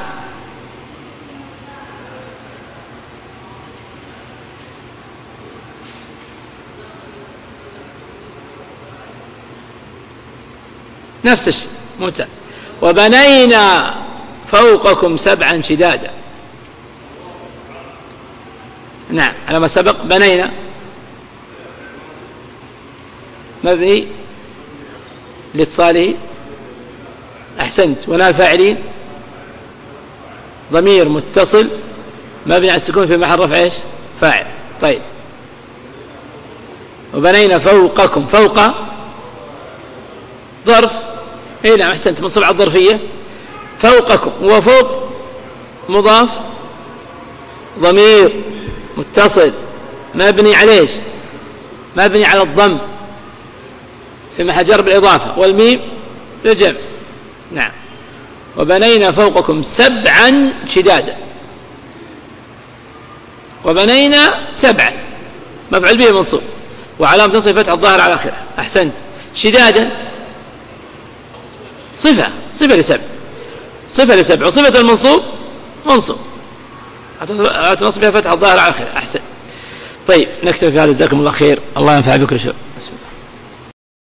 نفس الشيء. ممتاز. وبنينا فوقكم 7 شدادا. نعم، على ما سبق. بنينا مبني لاتصاله. أحسنت. ونال فاعلين ضمير متصل مبني على السكون في محل رفع ايش؟ فاعل. طيب. وبنينا فوقكم، فوق ظرف، اي نعم احسنت، منصوب على الظرفية. فوقكم، وفوق مضاف ضمير متصل مبني على ايش؟ مبني على الضم في محل جر بالإضافة، والميم للجمع. نعم. وبنينا فوقكم 7 شدادا. وبنينا 7 مفعول به منصوب وعلامة نصبه فتح الظاهر على آخره. أحسنت. شدادا صفة لسبع، صفة لسبع، وصفة المنصوب منصوب علامة نصبها فتح الظاهر على آخره. أحسنت. طيب نكتب في هذا، جزاكم الله خير، الله ينفع بكم.